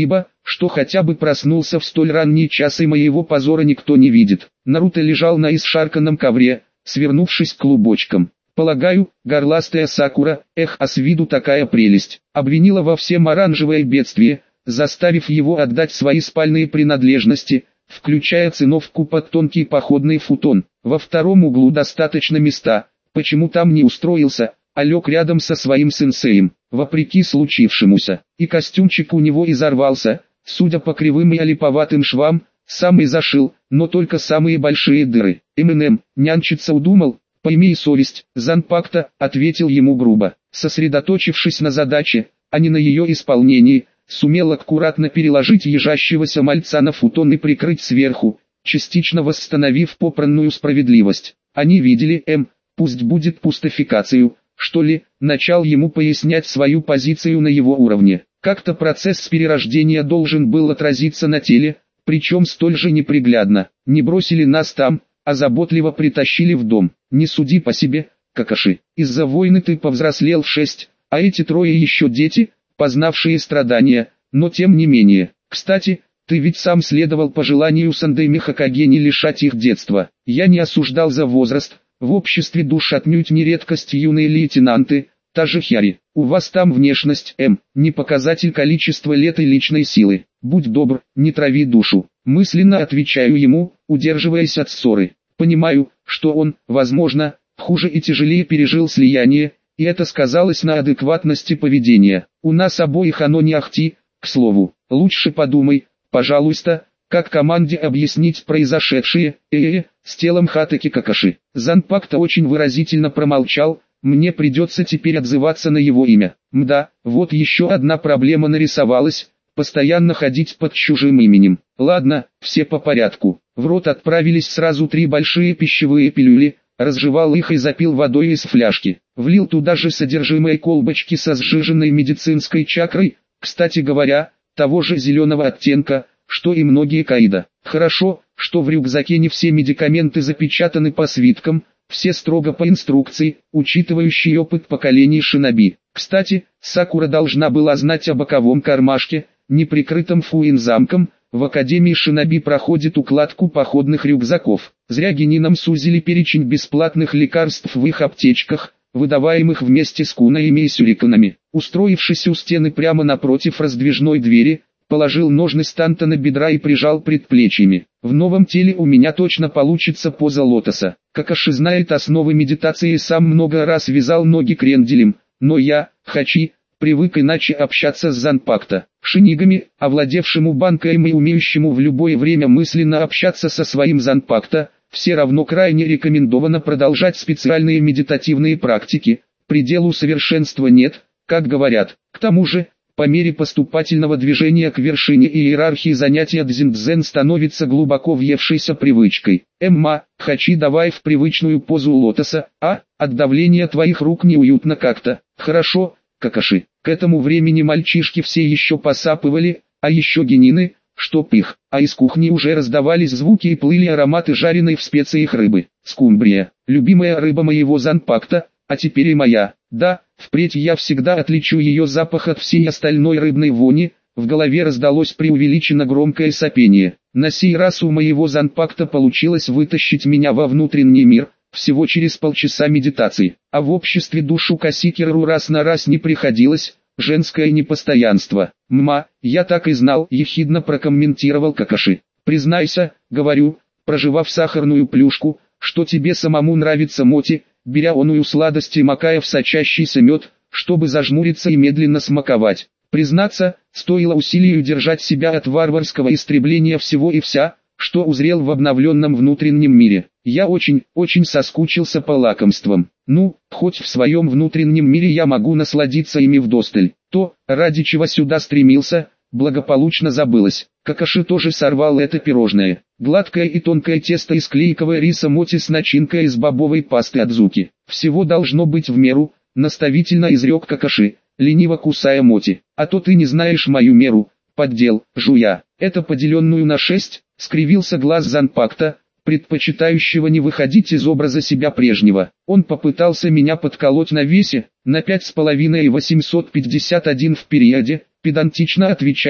что хотя бы проснулся в столь ранний час и моего позора никто не видит. Наруто лежал на исшарканном ковре, свернувшись клубочком. Полагаю, горластая Сакура, эх, а с виду такая прелесть, обвинила во всем оранжевое бедствие, заставив его отдать свои спальные принадлежности, включая циновку под тонкий походный футон. Во втором углу достаточно места, почему там не устроился, а лег рядом со своим сенсеем, вопреки случившемуся. И костюмчик у него изорвался, судя по кривым и олиповатым швам, сам и зашил, но только самые большие дыры. Эминем, нянчиться удумал? «Поимей совесть, Занпакто», — ответил ему грубо. Сосредоточившись на задаче, а не на ее исполнении, сумел аккуратно переложить ежащегося мальца на футон и прикрыть сверху, частично восстановив попранную справедливость. Они видели, М, пусть будет пустификацию, что ли, начал ему пояснять свою позицию на его уровне. Как-то процесс перерождения должен был отразиться на теле, причем столь же неприглядно. Не бросили нас там, а заботливо притащили в дом. Не суди по себе, Какаши. Из-за войны ты повзрослел в шесть, а эти трое еще дети, познавшие страдания, но тем не менее. Кстати, ты ведь сам следовал пожеланию Сандеми Хокаге не лишать их детства. Я не осуждал за возраст, в обществе душ отнюдь не редкость юные лейтенанты, та же Хяри. У вас там внешность, М, не показатель количества лет и личной силы. Будь добр, не трави душу. Мысленно отвечаю ему, удерживаясь от ссоры. Понимаю, что он, возможно, хуже и тяжелее пережил слияние, и это сказалось на адекватности поведения. У нас обоих оно не ахти, к слову. Лучше подумай, пожалуйста, как команде объяснить произошедшее, э-э, с телом Хатаки Какаши. Занпакто очень выразительно промолчал, мне придется теперь отзываться на его имя. Мда, вот еще одна проблема нарисовалась, постоянно ходить под чужим именем. Ладно, все по порядку. В рот отправились сразу три большие пищевые пилюли, разжевал их и запил водой из фляжки. Влил туда же содержимое колбочки со сжиженной медицинской чакрой, кстати говоря, того же зеленого оттенка, что и многие каида. Хорошо, что в рюкзаке не все медикаменты запечатаны по свиткам, все строго по инструкции, учитывающей опыт поколений шиноби. Кстати, Сакура должна была знать о боковом кармашке, неприкрытом Фуин замком. В Академии шиноби проходит укладку походных рюкзаков. Зря генинам сузили перечень бесплатных лекарств в их аптечках, выдаваемых вместе с кунаями и сюриканами. Устроившись у стены прямо напротив раздвижной двери, положил ножны станта на бедра и прижал предплечьями. В новом теле у меня точно получится поза лотоса. Какаши знает основы медитации и сам много раз вязал ноги кренделем, но я, Хачи, привык иначе общаться с Занпакто. Шинигами, овладевшему банкаем и умеющему в любое время мысленно общаться со своим Занпакто, все равно крайне рекомендовано продолжать специальные медитативные практики, пределу совершенства нет, как говорят. К тому же, по мере поступательного движения к вершине иерархии занятия дзен-дзен становится глубоко въевшейся привычкой. Эмма, Хачи, давай в привычную позу лотоса, а, от давления твоих рук неуютно как-то. Хорошо, Какаши. К этому времени мальчишки все еще посапывали, а еще генины, чтоб их, а из кухни уже раздавались звуки и плыли ароматы жареной в специях рыбы. Скумбрия, любимая рыба моего Занпакто, а теперь и моя. Да, впредь я всегда отличу ее запах от всей остальной рыбной вони. В голове раздалось преувеличенно громкое сопение. На сей раз у моего Занпакто получилось вытащить меня во внутренний мир, всего через полчаса медитации. А в обществе душу Касикеру раз на раз не приходилось, женское непостоянство. Мма, я так и знал, ехидно прокомментировал Какаши. Признайся, говорю, прожевав сахарную плюшку, что тебе самому нравится моти, беря оную сладость и макая в сочащийся мед, чтобы зажмуриться и медленно смаковать. Признаться, стоило усилию держать себя от варварского истребления всего и вся, что узрел в обновленном внутреннем мире. Я очень, очень соскучился по лакомствам. Ну, хоть в своем внутреннем мире я могу насладиться ими вдосталь. То, ради чего сюда стремился, благополучно забылось. Какаши тоже сорвал это пирожное. Гладкое и тонкое тесто из клейкого риса моти с начинкой из бобовой пасты Адзуки. Всего должно быть в меру, наставительно изрек Какаши, лениво кусая моти. А то ты не знаешь мою меру, поддел, жуя. Это поделенную на шесть, скривился глаз Занпакто, предпочитающего не выходить из образа себя прежнего. Он попытался меня подколоть на весе, на пять с половиной и восемьсот пятьдесят один в периоде, педантично отвечаю,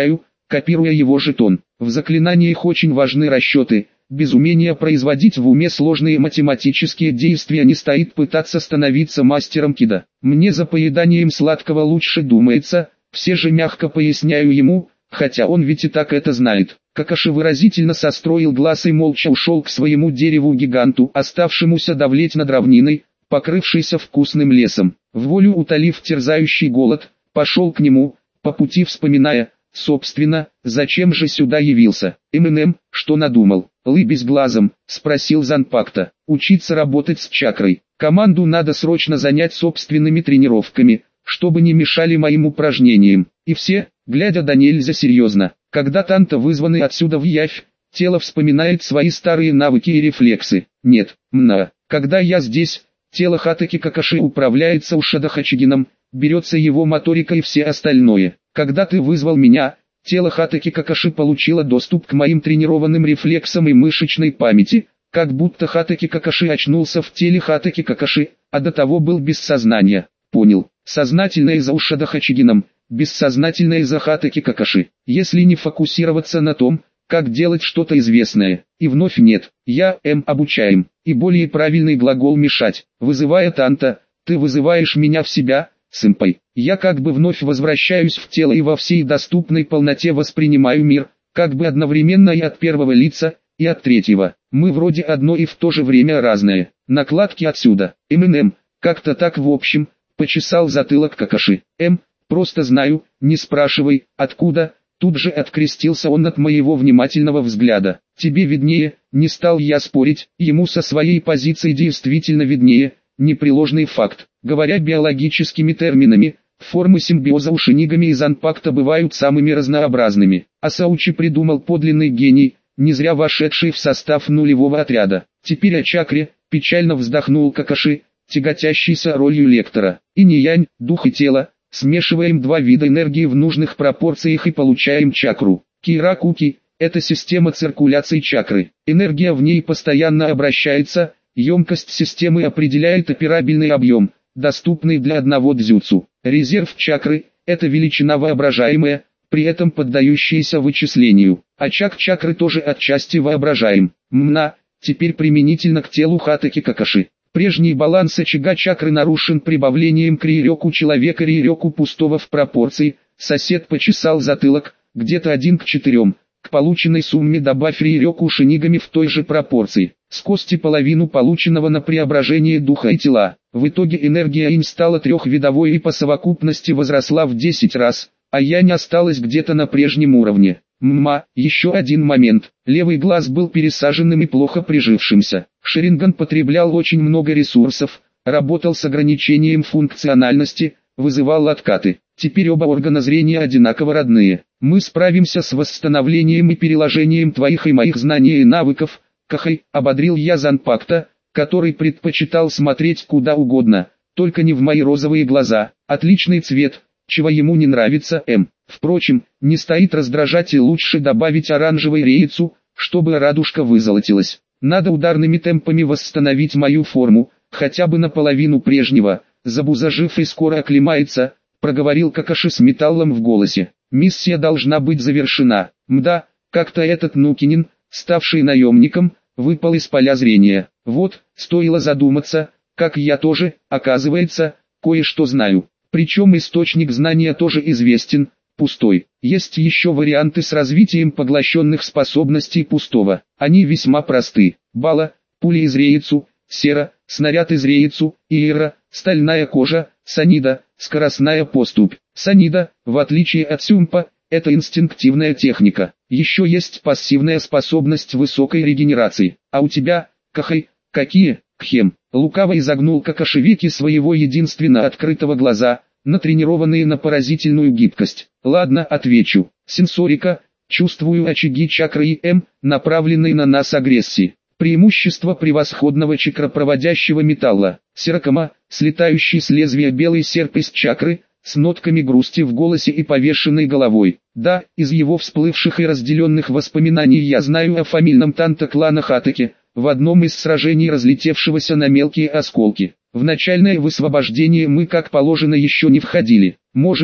копируя его жетон. В заклинаниях очень важны расчеты. Без умения производить в уме сложные математические действия не стоит пытаться становиться мастером кида. Мне за поеданием сладкого лучше думается, все же мягко поясняю ему, хотя он ведь и так это знает. Какаши выразительно состроил глаз и молча ушел к своему дереву-гиганту, оставшемуся давлеть над равниной, покрывшейся вкусным лесом. Вволю утолив терзающий голод, пошел к нему, по пути вспоминая, собственно, зачем же сюда явился. МНМ, что надумал? Лыбясь глазом, спросил Занпакта. Учиться работать с чакрой. Команду надо срочно занять собственными тренировками, чтобы не мешали моим упражнениям. И все, глядя да нельзя серьезно. Когда танто вызваны отсюда в явь, тело вспоминает свои старые навыки и рефлексы. Нет, мна. Когда я здесь, тело Хатаки Какаши управляется Ушида Хачигином, берется его моторика и все остальное. Когда ты вызвал меня, тело Хатаки Какаши получило доступ к моим тренированным рефлексам и мышечной памяти, как будто Хатаки Какаши очнулся в теле Хатаки Какаши, а до того был без сознания. Понял. Сознательное за Ушида Хачигином, бессознательное за Хатаки Какаши. Если не фокусироваться на том, как делать что-то известное, и вновь нет, я, М, обучаем, и более правильный глагол мешать, вызывая танто, ты вызываешь меня в себя, сэмпай. Я как бы вновь возвращаюсь в тело и во всей доступной полноте воспринимаю мир, как бы одновременно и от первого лица, и от третьего. Мы вроде одно и в то же время разное. Накладки отсюда. МНМ, как-то так в общем, почесал затылок Какаши. М, просто знаю, не спрашивай, откуда, тут же открестился он от моего внимательного взгляда. Тебе виднее, не стал я спорить, ему со своей позиции действительно виднее, непреложный факт. Говоря биологическими терминами, формы симбиоза у шинигами и Занпакта бывают самыми разнообразными. Асаучи придумал подлинный гений, не зря вошедший в состав нулевого отряда. Теперь о чакре, печально вздохнул Какаши, тяготящийся ролью лектора. Инь-янь, дух и тело, смешиваем два вида энергии в нужных пропорциях и получаем чакру. Киракуки – это система циркуляции чакры. Энергия в ней постоянно обращается, емкость системы определяет операбельный объем, доступный для одного дзюцу. Резерв чакры – это величина воображаемая, при этом поддающаяся вычислению. Очаг чакры тоже отчасти воображаем. Мна, теперь применительно к телу Хатаки Какаши. Прежний баланс очага чакры нарушен прибавлением к риёку человека риёку пустого в пропорции. Сосед почесал затылок, где-то один к четырем. К полученной сумме добавь риёку шинигами в той же пропорции. С кости половину полученного на преображение духа и тела. В итоге энергия инь стала трехвидовой и по совокупности возросла в десять раз, а янь осталась где-то на прежнем уровне. Мма, еще один момент. Левый глаз был пересаженным и плохо прижившимся. Шеринган потреблял очень много ресурсов, работал с ограничением функциональности, вызывал откаты. Теперь оба органа зрения одинаково родные. Мы справимся с восстановлением и переложением твоих и моих знаний и навыков, Кахай, ободрил я Занпакта, который предпочитал смотреть куда угодно, только не в мои розовые глаза. Отличный цвет, чего ему не нравится, М. Впрочем, не стоит раздражать и лучше добавить оранжевый рейцу, чтобы радужка вызолотилась. Надо ударными темпами восстановить мою форму, хотя бы наполовину прежнего. Забуза жив и скоро оклемается, проговорил Какаши с металлом в голосе. Миссия должна быть завершена. Мда, как-то этот Нукинин, ставший наемником, выпал из поля зрения. Вот, стоило задуматься, как я тоже, оказывается, кое-что знаю. Причем источник знания тоже известен, пустой. Есть еще варианты с развитием поглощенных способностей пустого. Они весьма просты. Бала, пуля из рейцу, сера, снаряд из рейцу, иера, стальная кожа, санида, скоростная поступь. Санида, в отличие от сюмпа, это инстинктивная техника. Еще есть пассивная способность высокой регенерации. А у тебя, Кахай, какие? Кхем. Лукаво изогнул Какаши веки своего единственно открытого глаза, натренированные на поразительную гибкость. Ладно, отвечу. Сенсорика, чувствую очаги чакры и М, направленные на нас агрессии. Преимущество превосходного чакропроводящего металла. Сиракама, слетающий с лезвия белый серп из чакры, с нотками грусти в голосе и повешенной головой. Да, из его всплывших и разделенных воспоминаний я знаю о фамильном танто клана Хатаки, в одном из сражений разлетевшегося на мелкие осколки. В начальное высвобождение мы как положено еще не входили. Может,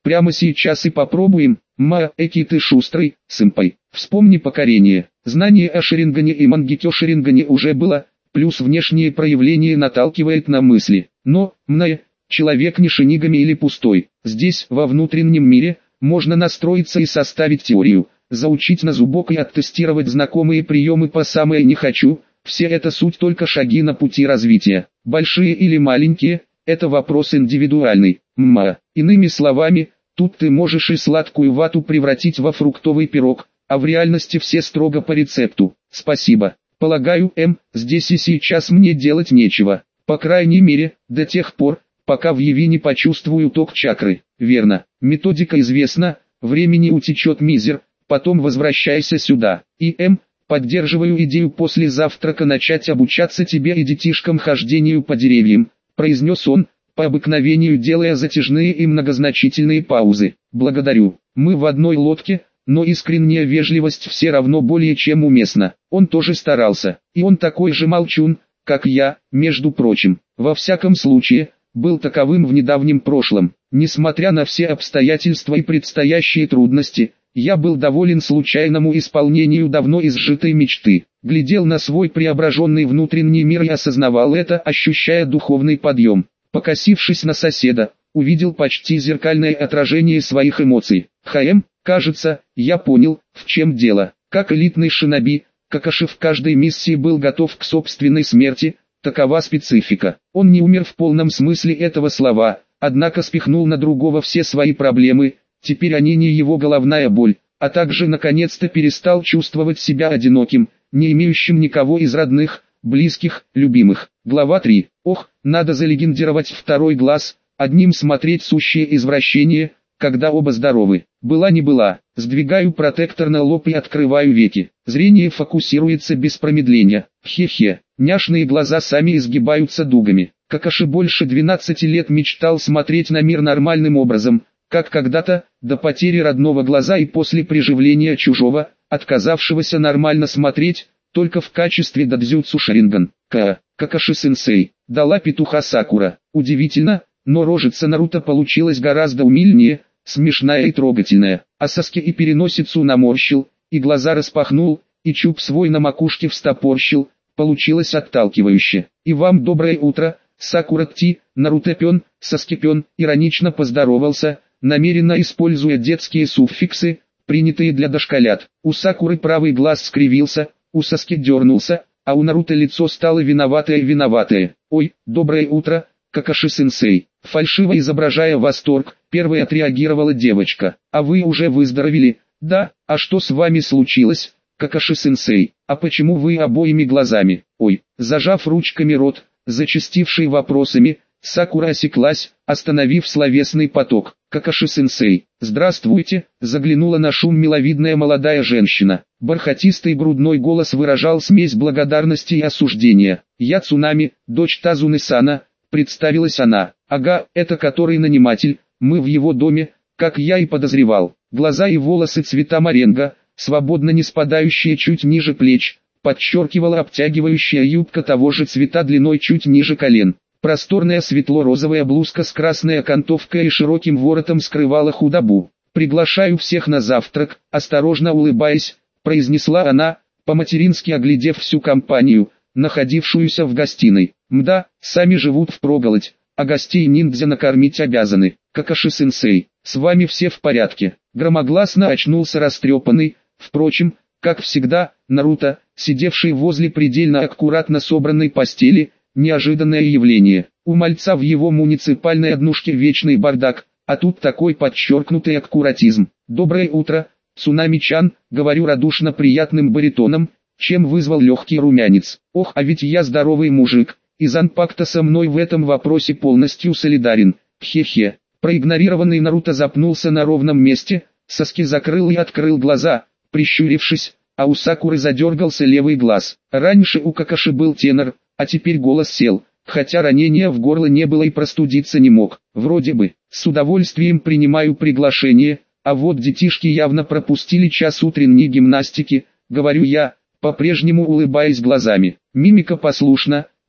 Прямо сейчас и попробуем. Ма, эки ты шустрый, сэмпай. Вспомни покорение. Знание о Шарингане и Мангекё Шарингане уже было, плюс внешнее проявление наталкивает на мысли. Но, мная, человек не шинигами или пустой. Здесь, во внутреннем мире, можно настроиться и составить теорию, заучить на зубок и оттестировать знакомые приемы по самое не хочу. Все это суть только шаги на пути развития. Большие или маленькие, это вопрос индивидуальный. Мма. Иными словами, тут ты можешь и сладкую вату превратить во фруктовый пирог, а в реальности все строго по рецепту. Спасибо. Полагаю, М, здесь и сейчас мне делать нечего. По крайней мере, до тех пор, пока в Яви не почувствую ток чакры. Верно. Методика известна, времени утечет мизер, потом возвращайся сюда. И М, поддерживаю идею после завтрака начать обучаться тебе и детишкам хождению по деревьям, произнес он, по обыкновению делая затяжные и многозначительные паузы. Благодарю. Мы в одной лодке, но искренняя вежливость все равно более чем уместна. Он тоже старался, и он такой же молчун, как я, между прочим. Во всяком случае, был таковым в недавнем прошлом. Несмотря на все обстоятельства и предстоящие трудности, я был доволен случайному исполнению давно изжитой мечты. Глядел на свой преображенный внутренний мир и осознавал это, ощущая духовный подъем. Покосившись на соседа, увидел почти зеркальное отражение своих эмоций. ХМ, кажется, я понял, в чем дело. Как элитный шиноби, Какаши в каждой миссии был готов к собственной смерти, такова специфика. Он не умер в полном смысле этого слова, однако спихнул на другого все свои проблемы, теперь они не его головная боль, а также наконец-то перестал чувствовать себя одиноким, не имеющим никого из родных, близких, любимых. Глава три. Ох, надо залегендировать второй глаз, одним смотреть сущее извращение, когда оба здоровы. Была не была, сдвигаю протектор на лоб и открываю веки. Зрение фокусируется без промедления. Хе-хе, няшные глаза сами изгибаются дугами. Какаши больше двенадцати лет мечтал смотреть на мир нормальным образом, как когда-то, до потери родного глаза и после приживления чужого, отказавшегося нормально смотреть, только в качестве дадзюцу Шаринган. К. Какаши-сенсей, дала петуха Сакура. Удивительно, но рожица Наруто получилась гораздо умильнее, смешная и трогательная. А Саски и переносицу наморщил, и глаза распахнул, и чуб свой на макушке встопорщил, получилось отталкивающе. И вам доброе утро, Сакура-ти, Наруто-пен, Саски-пен, иронично поздоровался, намеренно используя детские суффиксы, принятые для дошколят. У Сакуры правый глаз скривился, у Саски дернулся, а у Наруто лицо стало виноватое-виноватое. Ой, доброе утро, Какаши-сенсей. Фальшиво изображая восторг, первой отреагировала девочка. А вы уже выздоровели? Да, а что с вами случилось, Какаши-сенсей? А почему вы обоими глазами? Ой, зажав ручками рот, зачастивший вопросами, Сакура осеклась, остановив словесный поток. Какаши-сенсей, здравствуйте, заглянула на шум миловидная молодая женщина. Бархатистый грудной голос выражал смесь благодарности и осуждения. Я Цунами, дочь Тазуны-сана, представилась она. Ага, это который наниматель, мы в его доме, как я и подозревал. Глаза и волосы цвета моренго, свободно не спадающие чуть ниже плеч, подчеркивала обтягивающая юбка того же цвета длиной чуть ниже колен. Просторная светло-розовая блузка с красной окантовкой и широким воротом скрывала худобу. «Приглашаю всех на завтрак», осторожно улыбаясь, произнесла она, по-матерински оглядев всю компанию, находившуюся в гостиной. «Мда, сами живут впроголодь, а гостей ниндзя накормить обязаны. Какаши-сенсей, с вами все в порядке?» Громогласно очнулся растрепанный, впрочем, как всегда, Наруто, сидевший возле предельно аккуратно собранной постели. Неожиданное явление. У мальца в его муниципальной однушке вечный бардак, а тут такой подчеркнутый аккуратизм. «Доброе утро, Цунами-чан», говорю радушно приятным баритоном, чем вызвал легкий румянец. «Ох, а ведь я здоровый мужик, и Занпакта со мной в этом вопросе полностью солидарен. Хе-хе». Проигнорированный Наруто запнулся на ровном месте, Саски закрыл и открыл глаза, прищурившись, а у Сакуры задергался левый глаз. Раньше у Какаши был тенор, а теперь голос сел, хотя ранения в горло не было и простудиться не мог. Вроде бы, с удовольствием принимаю приглашение, а вот детишки явно пропустили час утренней гимнастики, говорю я, по-прежнему улыбаясь глазами. Мимика послушна,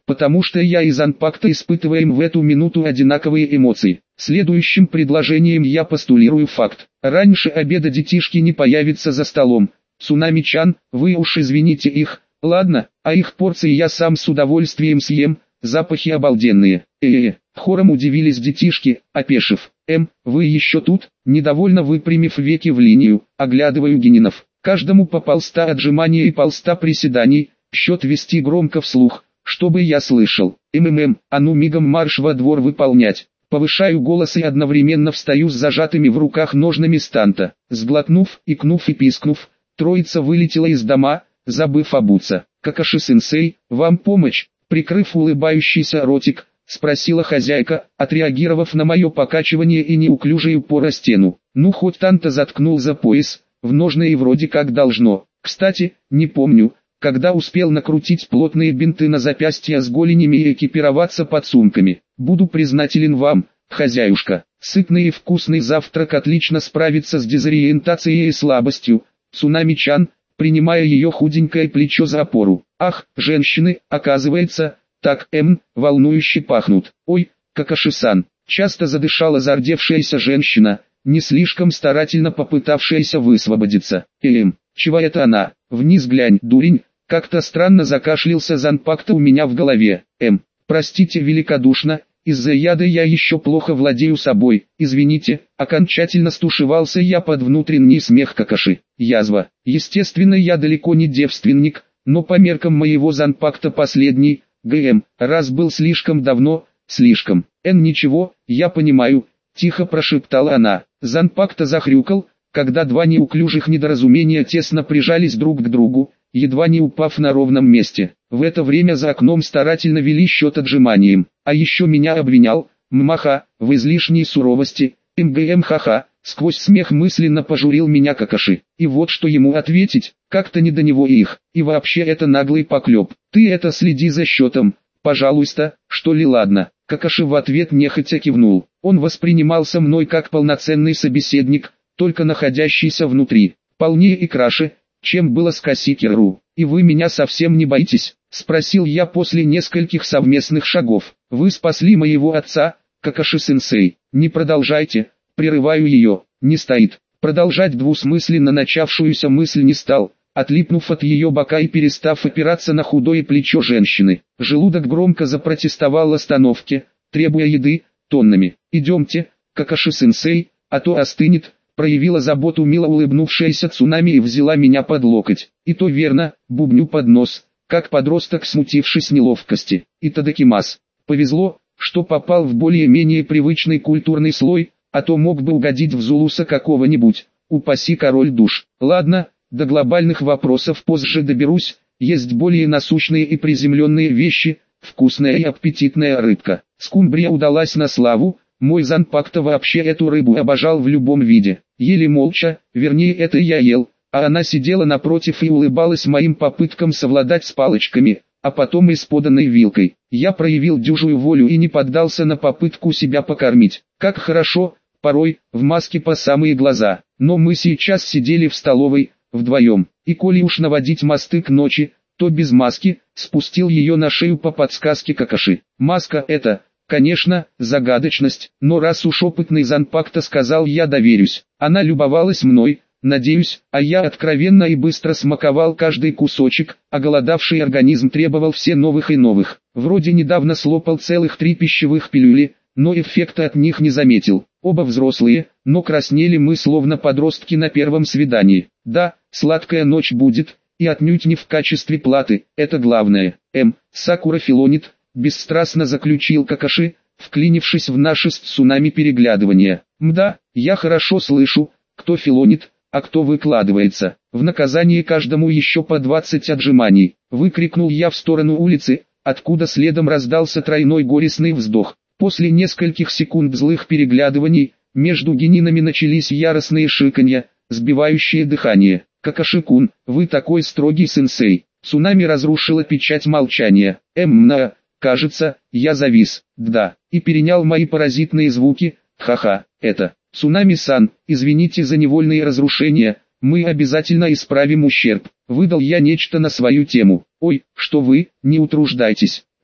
потому что я и Занпакта испытываем в эту минуту одинаковые эмоции. Следующим предложением я постулирую факт. Раньше обеда детишки не появятся за столом. Цунами-чан, вы уж извините их, ладно, а их порции я сам с удовольствием съем, запахи обалденные. Э-э-э, хором удивились детишки, опешив. Эм, вы еще тут? Недовольно выпрямив веки в линию, оглядываю генинов. Каждому по полста отжиманий и полста приседаний, счет вести громко вслух, чтобы я слышал. МММ, а ну мигом марш во двор выполнять. Повышаю голос и одновременно встаю с зажатыми в руках ножными станта. Сглотнув, икнув и пискнув, троица вылетела из дома, забыв обуться. Какаши-сенсей, вам помочь? Прикрыв улыбающийся ротик, спросила хозяйка, отреагировав на мое покачивание и неуклюжий упор о стену. Ну хоть Танта заткнул за пояс, в ножные вроде как должно. Кстати, не помню, когда успел накрутить плотные бинты на запястья с голенями и экипироваться под сумками. Буду признателен вам, хозяюшка. Сытный и вкусный завтрак отлично справится с дезориентацией и слабостью. Цунами-чан, принимая ее худенькое плечо за опору. Ах, женщины, оказывается, так, эм, волнующе пахнут. Ой, Какаши-сан. Часто задышала зардевшаяся женщина, не слишком старательно попытавшаяся высвободиться. Эм, чего это она? Вниз глянь, дурень. Как-то странно закашлялся Занпакта у меня в голове. Эм, простите великодушно, из-за яда я еще плохо владею собой. Извините, окончательно стушевался я под внутренний смех Какаши. Язва. Естественно, я далеко не девственник, но по меркам моего Занпакта последний, ГМ, раз был слишком давно, слишком. Эн ничего, я понимаю, тихо прошептала она. Занпакта захрюкал, когда два неуклюжих недоразумения тесно прижались друг к другу, едва не упав на ровном месте. В это время за окном старательно вели счет отжиманием, а еще меня обвинял, ммаха, в излишней суровости, МГМ ха-ха, сквозь смех мысленно пожурил меня Какаши. И вот что ему ответить, как-то не до него и их, и вообще это наглый поклеп. Ты это следи за счетом, пожалуйста, что ли ладно. Какаши в ответ нехотя кивнул, он воспринимался мной как полноценный собеседник, только находящийся внутри, полнее и краше, чем было с Касикеру. «И вы меня совсем не боитесь?» — спросил я после нескольких совместных шагов. «Вы спасли моего отца, Какаши-сенсей. Не продолжайте», — прерываю ее, не стоит. Продолжать двусмысленно начавшуюся мысль не стал, отлипнув от ее бока и перестав опираться на худое плечо женщины. Желудок громко запротестовал остановке, требуя еды, тоннами. «Идемте, Какаши-сенсей, а то остынет», — проявила заботу мило улыбнувшаяся Цунами и взяла меня под локоть. И то верно, бубню под нос, как подросток, смутившись неловкости. И тадакимас. Повезло, что попал в более-менее привычный культурный слой, а то мог бы угодить в Зулуса какого-нибудь, упаси король душ. Ладно, до глобальных вопросов позже доберусь, есть более насущные и приземленные вещи, вкусная и аппетитная рыбка. Скумбрия удалась на славу, мой Занпакта вообще эту рыбу обожал в любом виде. Ели молча, вернее это я ел, а она сидела напротив и улыбалась моим попыткам совладать с палочками, а потом и с поданной вилкой. Я проявил дюжую волю и не поддался на попытку себя покормить. Как хорошо, порой, в маске по самые глаза. Но мы сейчас сидели в столовой, вдвоем, и коли уж наводить мосты к ночи, то без маски, спустил ее на шею по подсказке Какаши. Маска это, конечно, загадочность, но раз уж опытный Занпакта сказал, я доверюсь. Она любовалась мной, надеюсь, а я откровенно и быстро смаковал каждый кусочек, а голодавший организм требовал все новых и новых. Вроде недавно слопал целых три пищевых пилюли, но эффекта от них не заметил. Оба взрослые, но краснели мы словно подростки на первом свидании. Да, сладкая ночь будет, и отнюдь не в качестве платы, это главное. М. Сакура филонит, бесстрастно заключил Какаши, вклинившись в наши с Цунами переглядывания. Мда, я хорошо слышу, кто филонит, а кто выкладывается. В наказание каждому еще по двадцать отжиманий. Выкрикнул я в сторону улицы, откуда следом раздался тройной горестный вздох. После нескольких секунд злых переглядываний, между генинами начались яростные шиканья, сбивающие дыхание. Какаши-кун, вы такой строгий сенсей. Цунами разрушила печать молчания. Эммна, кажется, я завис. Да, и перенял мои паразитные звуки. Ха-ха, это. Цунами-сан, извините за невольные разрушения, мы обязательно исправим ущерб. Выдал я нечто на свою тему. Ой, что вы, не утруждайтесь.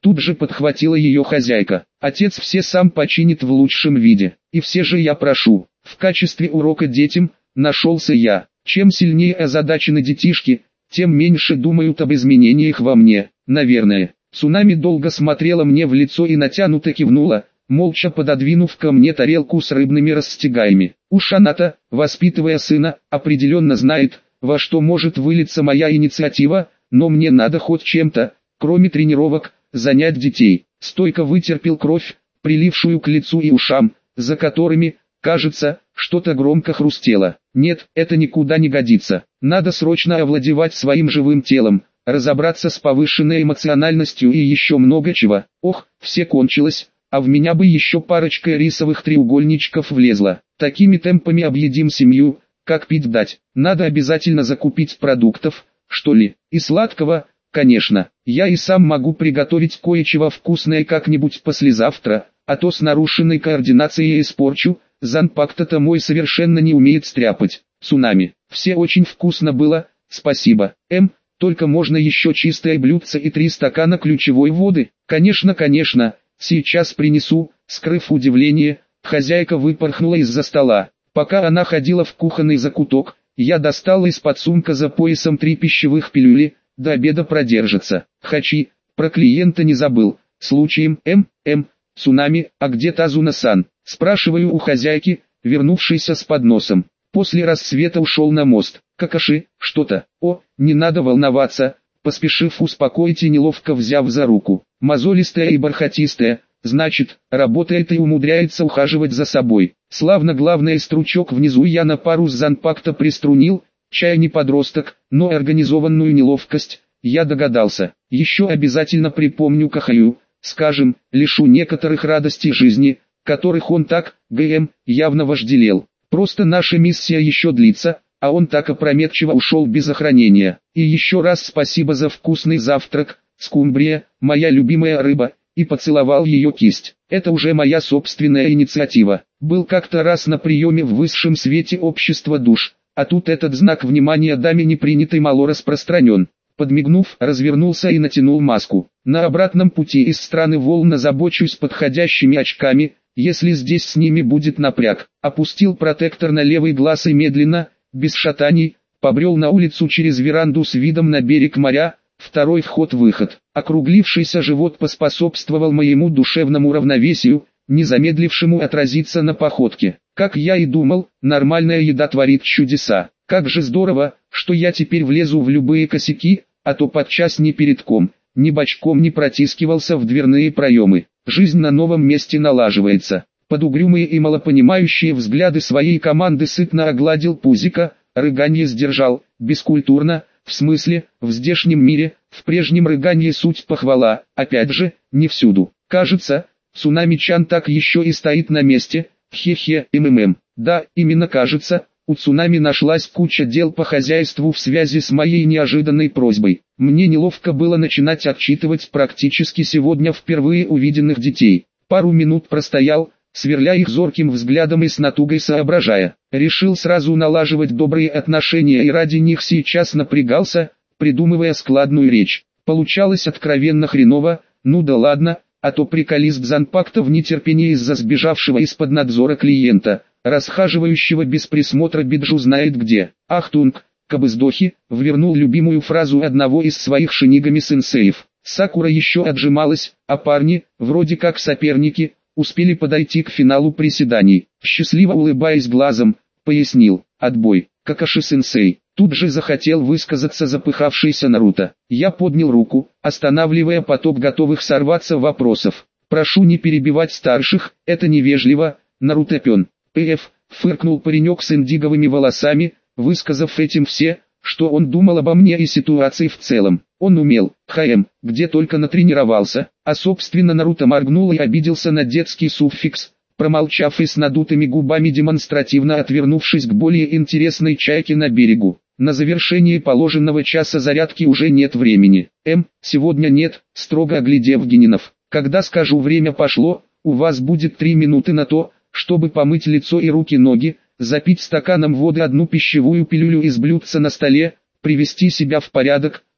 Тут же подхватила ее хозяйка. Отец все сам починит в лучшем виде. И все же я прошу. В качестве урока детям нашелся я. Чем сильнее озадачены детишки, тем меньше думают об изменениях во мне, наверное. Цунами долго смотрела мне в лицо и натянуто кивнула, молча пододвинув ко мне тарелку с рыбными растягаями. Уж она-то, воспитывая сына, определенно знает, во что может вылиться моя инициатива, но мне надо хоть чем-то, кроме тренировок, занять детей. Стойко вытерпел кровь, прилившую к лицу и ушам, за которыми, кажется, что-то громко хрустело. Нет, это никуда не годится. Надо срочно овладевать своим живым телом, разобраться с повышенной эмоциональностью и еще много чего. Ох, все кончилось, а в меня бы еще парочка рисовых треугольничков влезла. Такими темпами объедим семью, как пить дать. Надо обязательно закупить продуктов, что ли, и сладкого. Конечно, я и сам могу приготовить кое-чего вкусное как-нибудь послезавтра, а то с нарушенной координацией испорчу. Занпакта-то мой совершенно не умеет стряпать. Цунами, все очень вкусно было, спасибо. М, только можно еще чистое блюдце и три стакана ключевой воды? Конечно, конечно, сейчас принесу. Скрыв удивление, хозяйка выпорхнула из-за стола. Пока она ходила в кухонный закуток, я достала из-под сумка за поясом три пищевых пилюли. До обеда продержится. Хачи, про клиента не забыл. Случаем, М, М, Цунами, а где Тазуна-сан? Спрашиваю у хозяйки, вернувшейся с подносом. После рассвета ушел на мост. Какаши, что-то. О, не надо волноваться. Поспешив успокоить и неловко взяв за руку. Мозолистая и бархатистая, значит, работает и умудряется ухаживать за собой. Славно, главное, стручок внизу я на пару с Занпакта приструнил. Чай не подросток, но организованную неловкость, я догадался. Еще обязательно припомню Кахаю, скажем, лишу некоторых радостей жизни, которых он так, ГМ, явно вожделел. Просто наша миссия еще длится, а он так опрометчиво ушел без охранения. И еще раз спасибо за вкусный завтрак, скумбрия, моя любимая рыба, и поцеловал ее кисть. Это уже моя собственная инициатива. Был как-то раз на приеме в высшем свете общества душ. А тут этот знак внимания даме не принятый мало распространен. Подмигнув, развернулся и натянул маску. На обратном пути из страны волн озабочусь подходящими очками, если здесь с ними будет напряг. Опустил протектор на левый глаз и медленно, без шатаний, побрел на улицу через веранду с видом на берег моря, второй вход-выход. Округлившийся живот поспособствовал моему душевному равновесию, не замедлившему отразиться на походке. Как я и думал, нормальная еда творит чудеса. Как же здорово, что я теперь влезу в любые косяки, а то подчас ни перед ком, ни бочком не протискивался в дверные проемы. Жизнь на новом месте налаживается. Под угрюмые и малопонимающие взгляды своей команды сытно огладил пузико, рыганье сдержал, бескультурно, в смысле, в здешнем мире, в прежнем рыганье суть похвала, опять же, не всюду. Кажется, Цунами-чан так еще и стоит на месте. Хе-хе, МММ. Да, именно кажется, у Цунами нашлась куча дел по хозяйству в связи с моей неожиданной просьбой. Мне неловко было начинать отчитывать практически сегодня впервые увиденных детей. Пару минут простоял, сверля их зорким взглядом и с натугой соображая. Решил сразу налаживать добрые отношения и ради них сейчас напрягался, придумывая складную речь. Получалось откровенно хреново, ну да ладно. А то приколист Занпакта в нетерпении из-за сбежавшего из-под надзора клиента, расхаживающего без присмотра биджу знает где. Ахтунг, кабыздохи, ввернул любимую фразу одного из своих шинигами-сенсеев. Сакура еще отжималась, а парни, вроде как соперники, успели подойти к финалу приседаний. Счастливо улыбаясь глазом, пояснил: «Отбой, Какаши-сенсей». Тут же захотел высказаться запыхавшийся Наруто. Я поднял руку, останавливая поток готовых сорваться вопросов. «Прошу не перебивать старших, это невежливо, Наруто-пен». «Пф», фыркнул паренек с индиговыми волосами, высказав этим все, что он думал обо мне и ситуации в целом. Он умел, ХМ, где только натренировался, а собственно Наруто моргнул и обиделся на детский суффикс, промолчав и с надутыми губами демонстративно отвернувшись к более интересной чайке на берегу. На завершение положенного часа зарядки уже нет времени. М, сегодня нет, строго оглядев Генинов. Когда скажу время пошло, у вас будет три минуты на то, чтобы помыть лицо и руки-ноги, запить стаканом воды одну пищевую пилюлю из блюдца на столе, привести себя в порядок,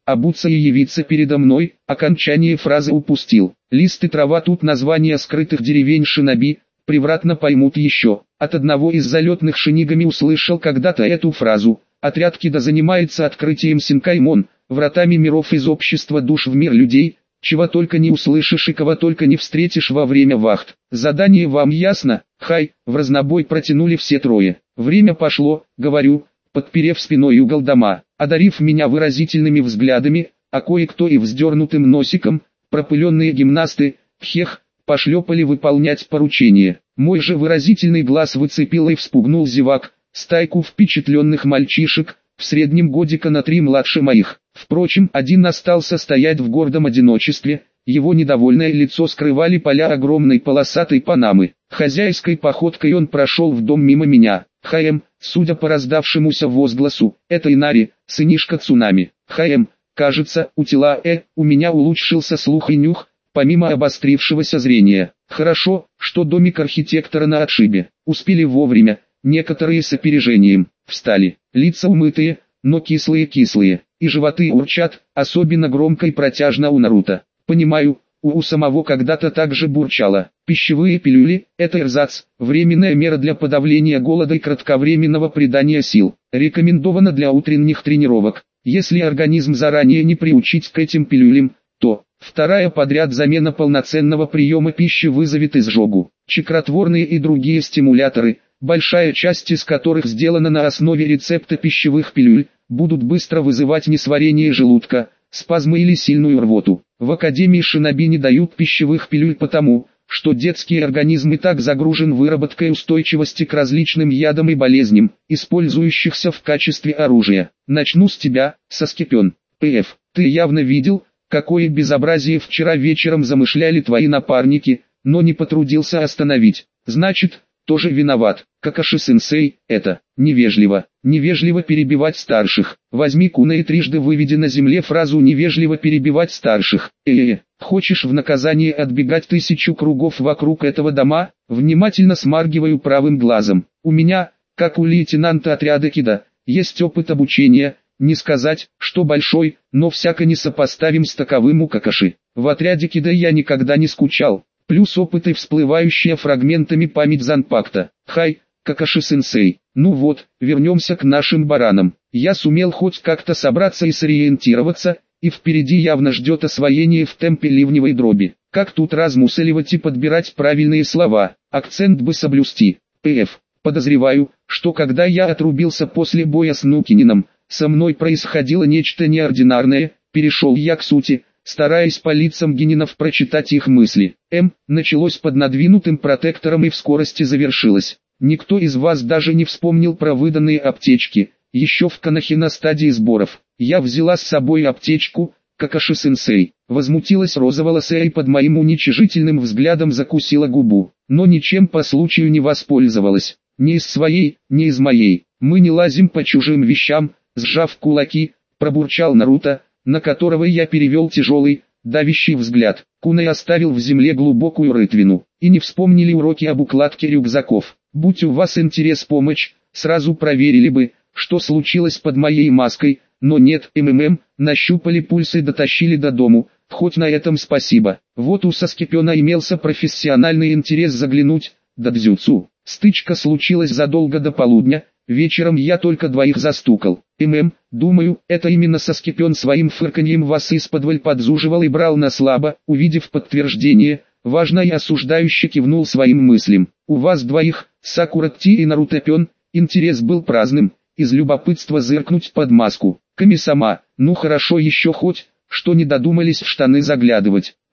обуться и явиться передо мной, окончание фразы упустил. Лист и трава тут названия скрытых деревень Шиноби, превратно поймут еще. От одного из залетных шинигами услышал когда-то эту фразу. Отряд Кида занимается открытием Синкаймон, вратами миров из общества душ в мир людей, чего только не услышишь и кого только не встретишь во время вахт. Задание вам ясно? Хай, в разнобой протянули все трое. Время пошло, говорю, подперев спиной угол дома, одарив меня выразительными взглядами, а кое-кто и вздернутым носиком, пропыленные гимнасты, хех, пошлепали выполнять поручение. Мой же выразительный глаз выцепил и вспугнул зевак, стайку впечатленных мальчишек, в среднем годика на три младше моих. Впрочем, один остался стоять в гордом одиночестве, его недовольное лицо скрывали поля огромной полосатой панамы. Хозяйской походкой он прошел в дом мимо меня. Хаем, судя по раздавшемуся возгласу, это Инари, сынишка Цунами. Хаем, кажется, у тела э, у меня улучшился слух и нюх, помимо обострившегося зрения. Хорошо, что домик архитектора на отшибе. Успели вовремя, некоторые с опережением. Встали, лица умытые, но кислые-кислые, и животы урчат, особенно громко и протяжно у Наруто. Понимаю, у, у самого когда-то также бурчало. Пищевые пилюли – это эрзац, временная мера для подавления голода и кратковременного придания сил. Рекомендовано для утренних тренировок. Если организм заранее не приучить к этим пилюлям, то вторая подряд замена полноценного приема пищи вызовет изжогу. Чакротворные и другие стимуляторы, большая часть из которых сделана на основе рецепта пищевых пилюль, будут быстро вызывать несварение желудка, спазмы или сильную рвоту. В Академии Шиноби не дают пищевых пилюль потому, что детский организм и так загружен выработкой устойчивости к различным ядам и болезням, использующихся в качестве оружия. Начну с тебя, Соскипен. Пф, ты явно видел, какое безобразие вчера вечером замышляли твои напарники, но не потрудился остановить. Значит, тоже виноват. Какаши-сенсей, это невежливо. Невежливо перебивать старших. Возьми Куна и трижды выведи на земле фразу «невежливо перебивать старших». Э-э, хочешь в наказание отбегать тысячу кругов вокруг этого дома? Внимательно смаргиваю правым глазом. У меня, как у лейтенанта отряда Кида, есть опыт обучения, не сказать, что большой, но всяко не сопоставим с таковым у Какаши. В отряде Кида я никогда не скучал. Плюс опыт и всплывающая фрагментами память Занпакта. Хай, Какаши-сенсей. Ну вот, вернемся к нашим баранам. Я сумел хоть как-то собраться и сориентироваться, и впереди явно ждет освоение в темпе ливневой дроби. Как тут размусоливать и подбирать правильные слова, акцент бы соблюсти. Пф, подозреваю, что когда я отрубился после боя с Нукинином, со мной происходило нечто неординарное, перешел я к сути, стараясь по лицам генинов прочитать их мысли. М. Началось под надвинутым протектором и в скорости завершилось. Никто из вас даже не вспомнил про выданные аптечки, еще в Канахе на стадии сборов. Я взяла с собой аптечку, Какаши-сенсей. Возмутилась розоволосая и под моим уничижительным взглядом закусила губу, но ничем по случаю не воспользовалась. Ни из своей, ни из моей. Мы не лазим по чужим вещам, сжав кулаки, пробурчал Наруто, на которого я перевел тяжелый, давящий взгляд. Кунай оставил в земле глубокую рытвину, и не вспомнили уроки об укладке рюкзаков. Будь у вас интерес помочь, сразу проверили бы, что случилось под моей маской, но нет, МММ, нащупали пульс и дотащили до дому, хоть на этом спасибо. Вот у Соскипена имелся профессиональный интерес заглянуть, да дзюцу. Стычка случилась задолго до полудня, вечером я только двоих застукал. ММ, думаю, это именно Соскипен своим фырканьем вас исподволь подзуживал и брал на слабо, увидев подтверждение, важно и осуждающе кивнул своим мыслям. У вас двоих, Сакура-Ти и Наруто-пен, интерес был праздным, из любопытства зыркнуть под маску. Ками-сама, ну хорошо еще хоть, что не додумались в штаны заглядывать.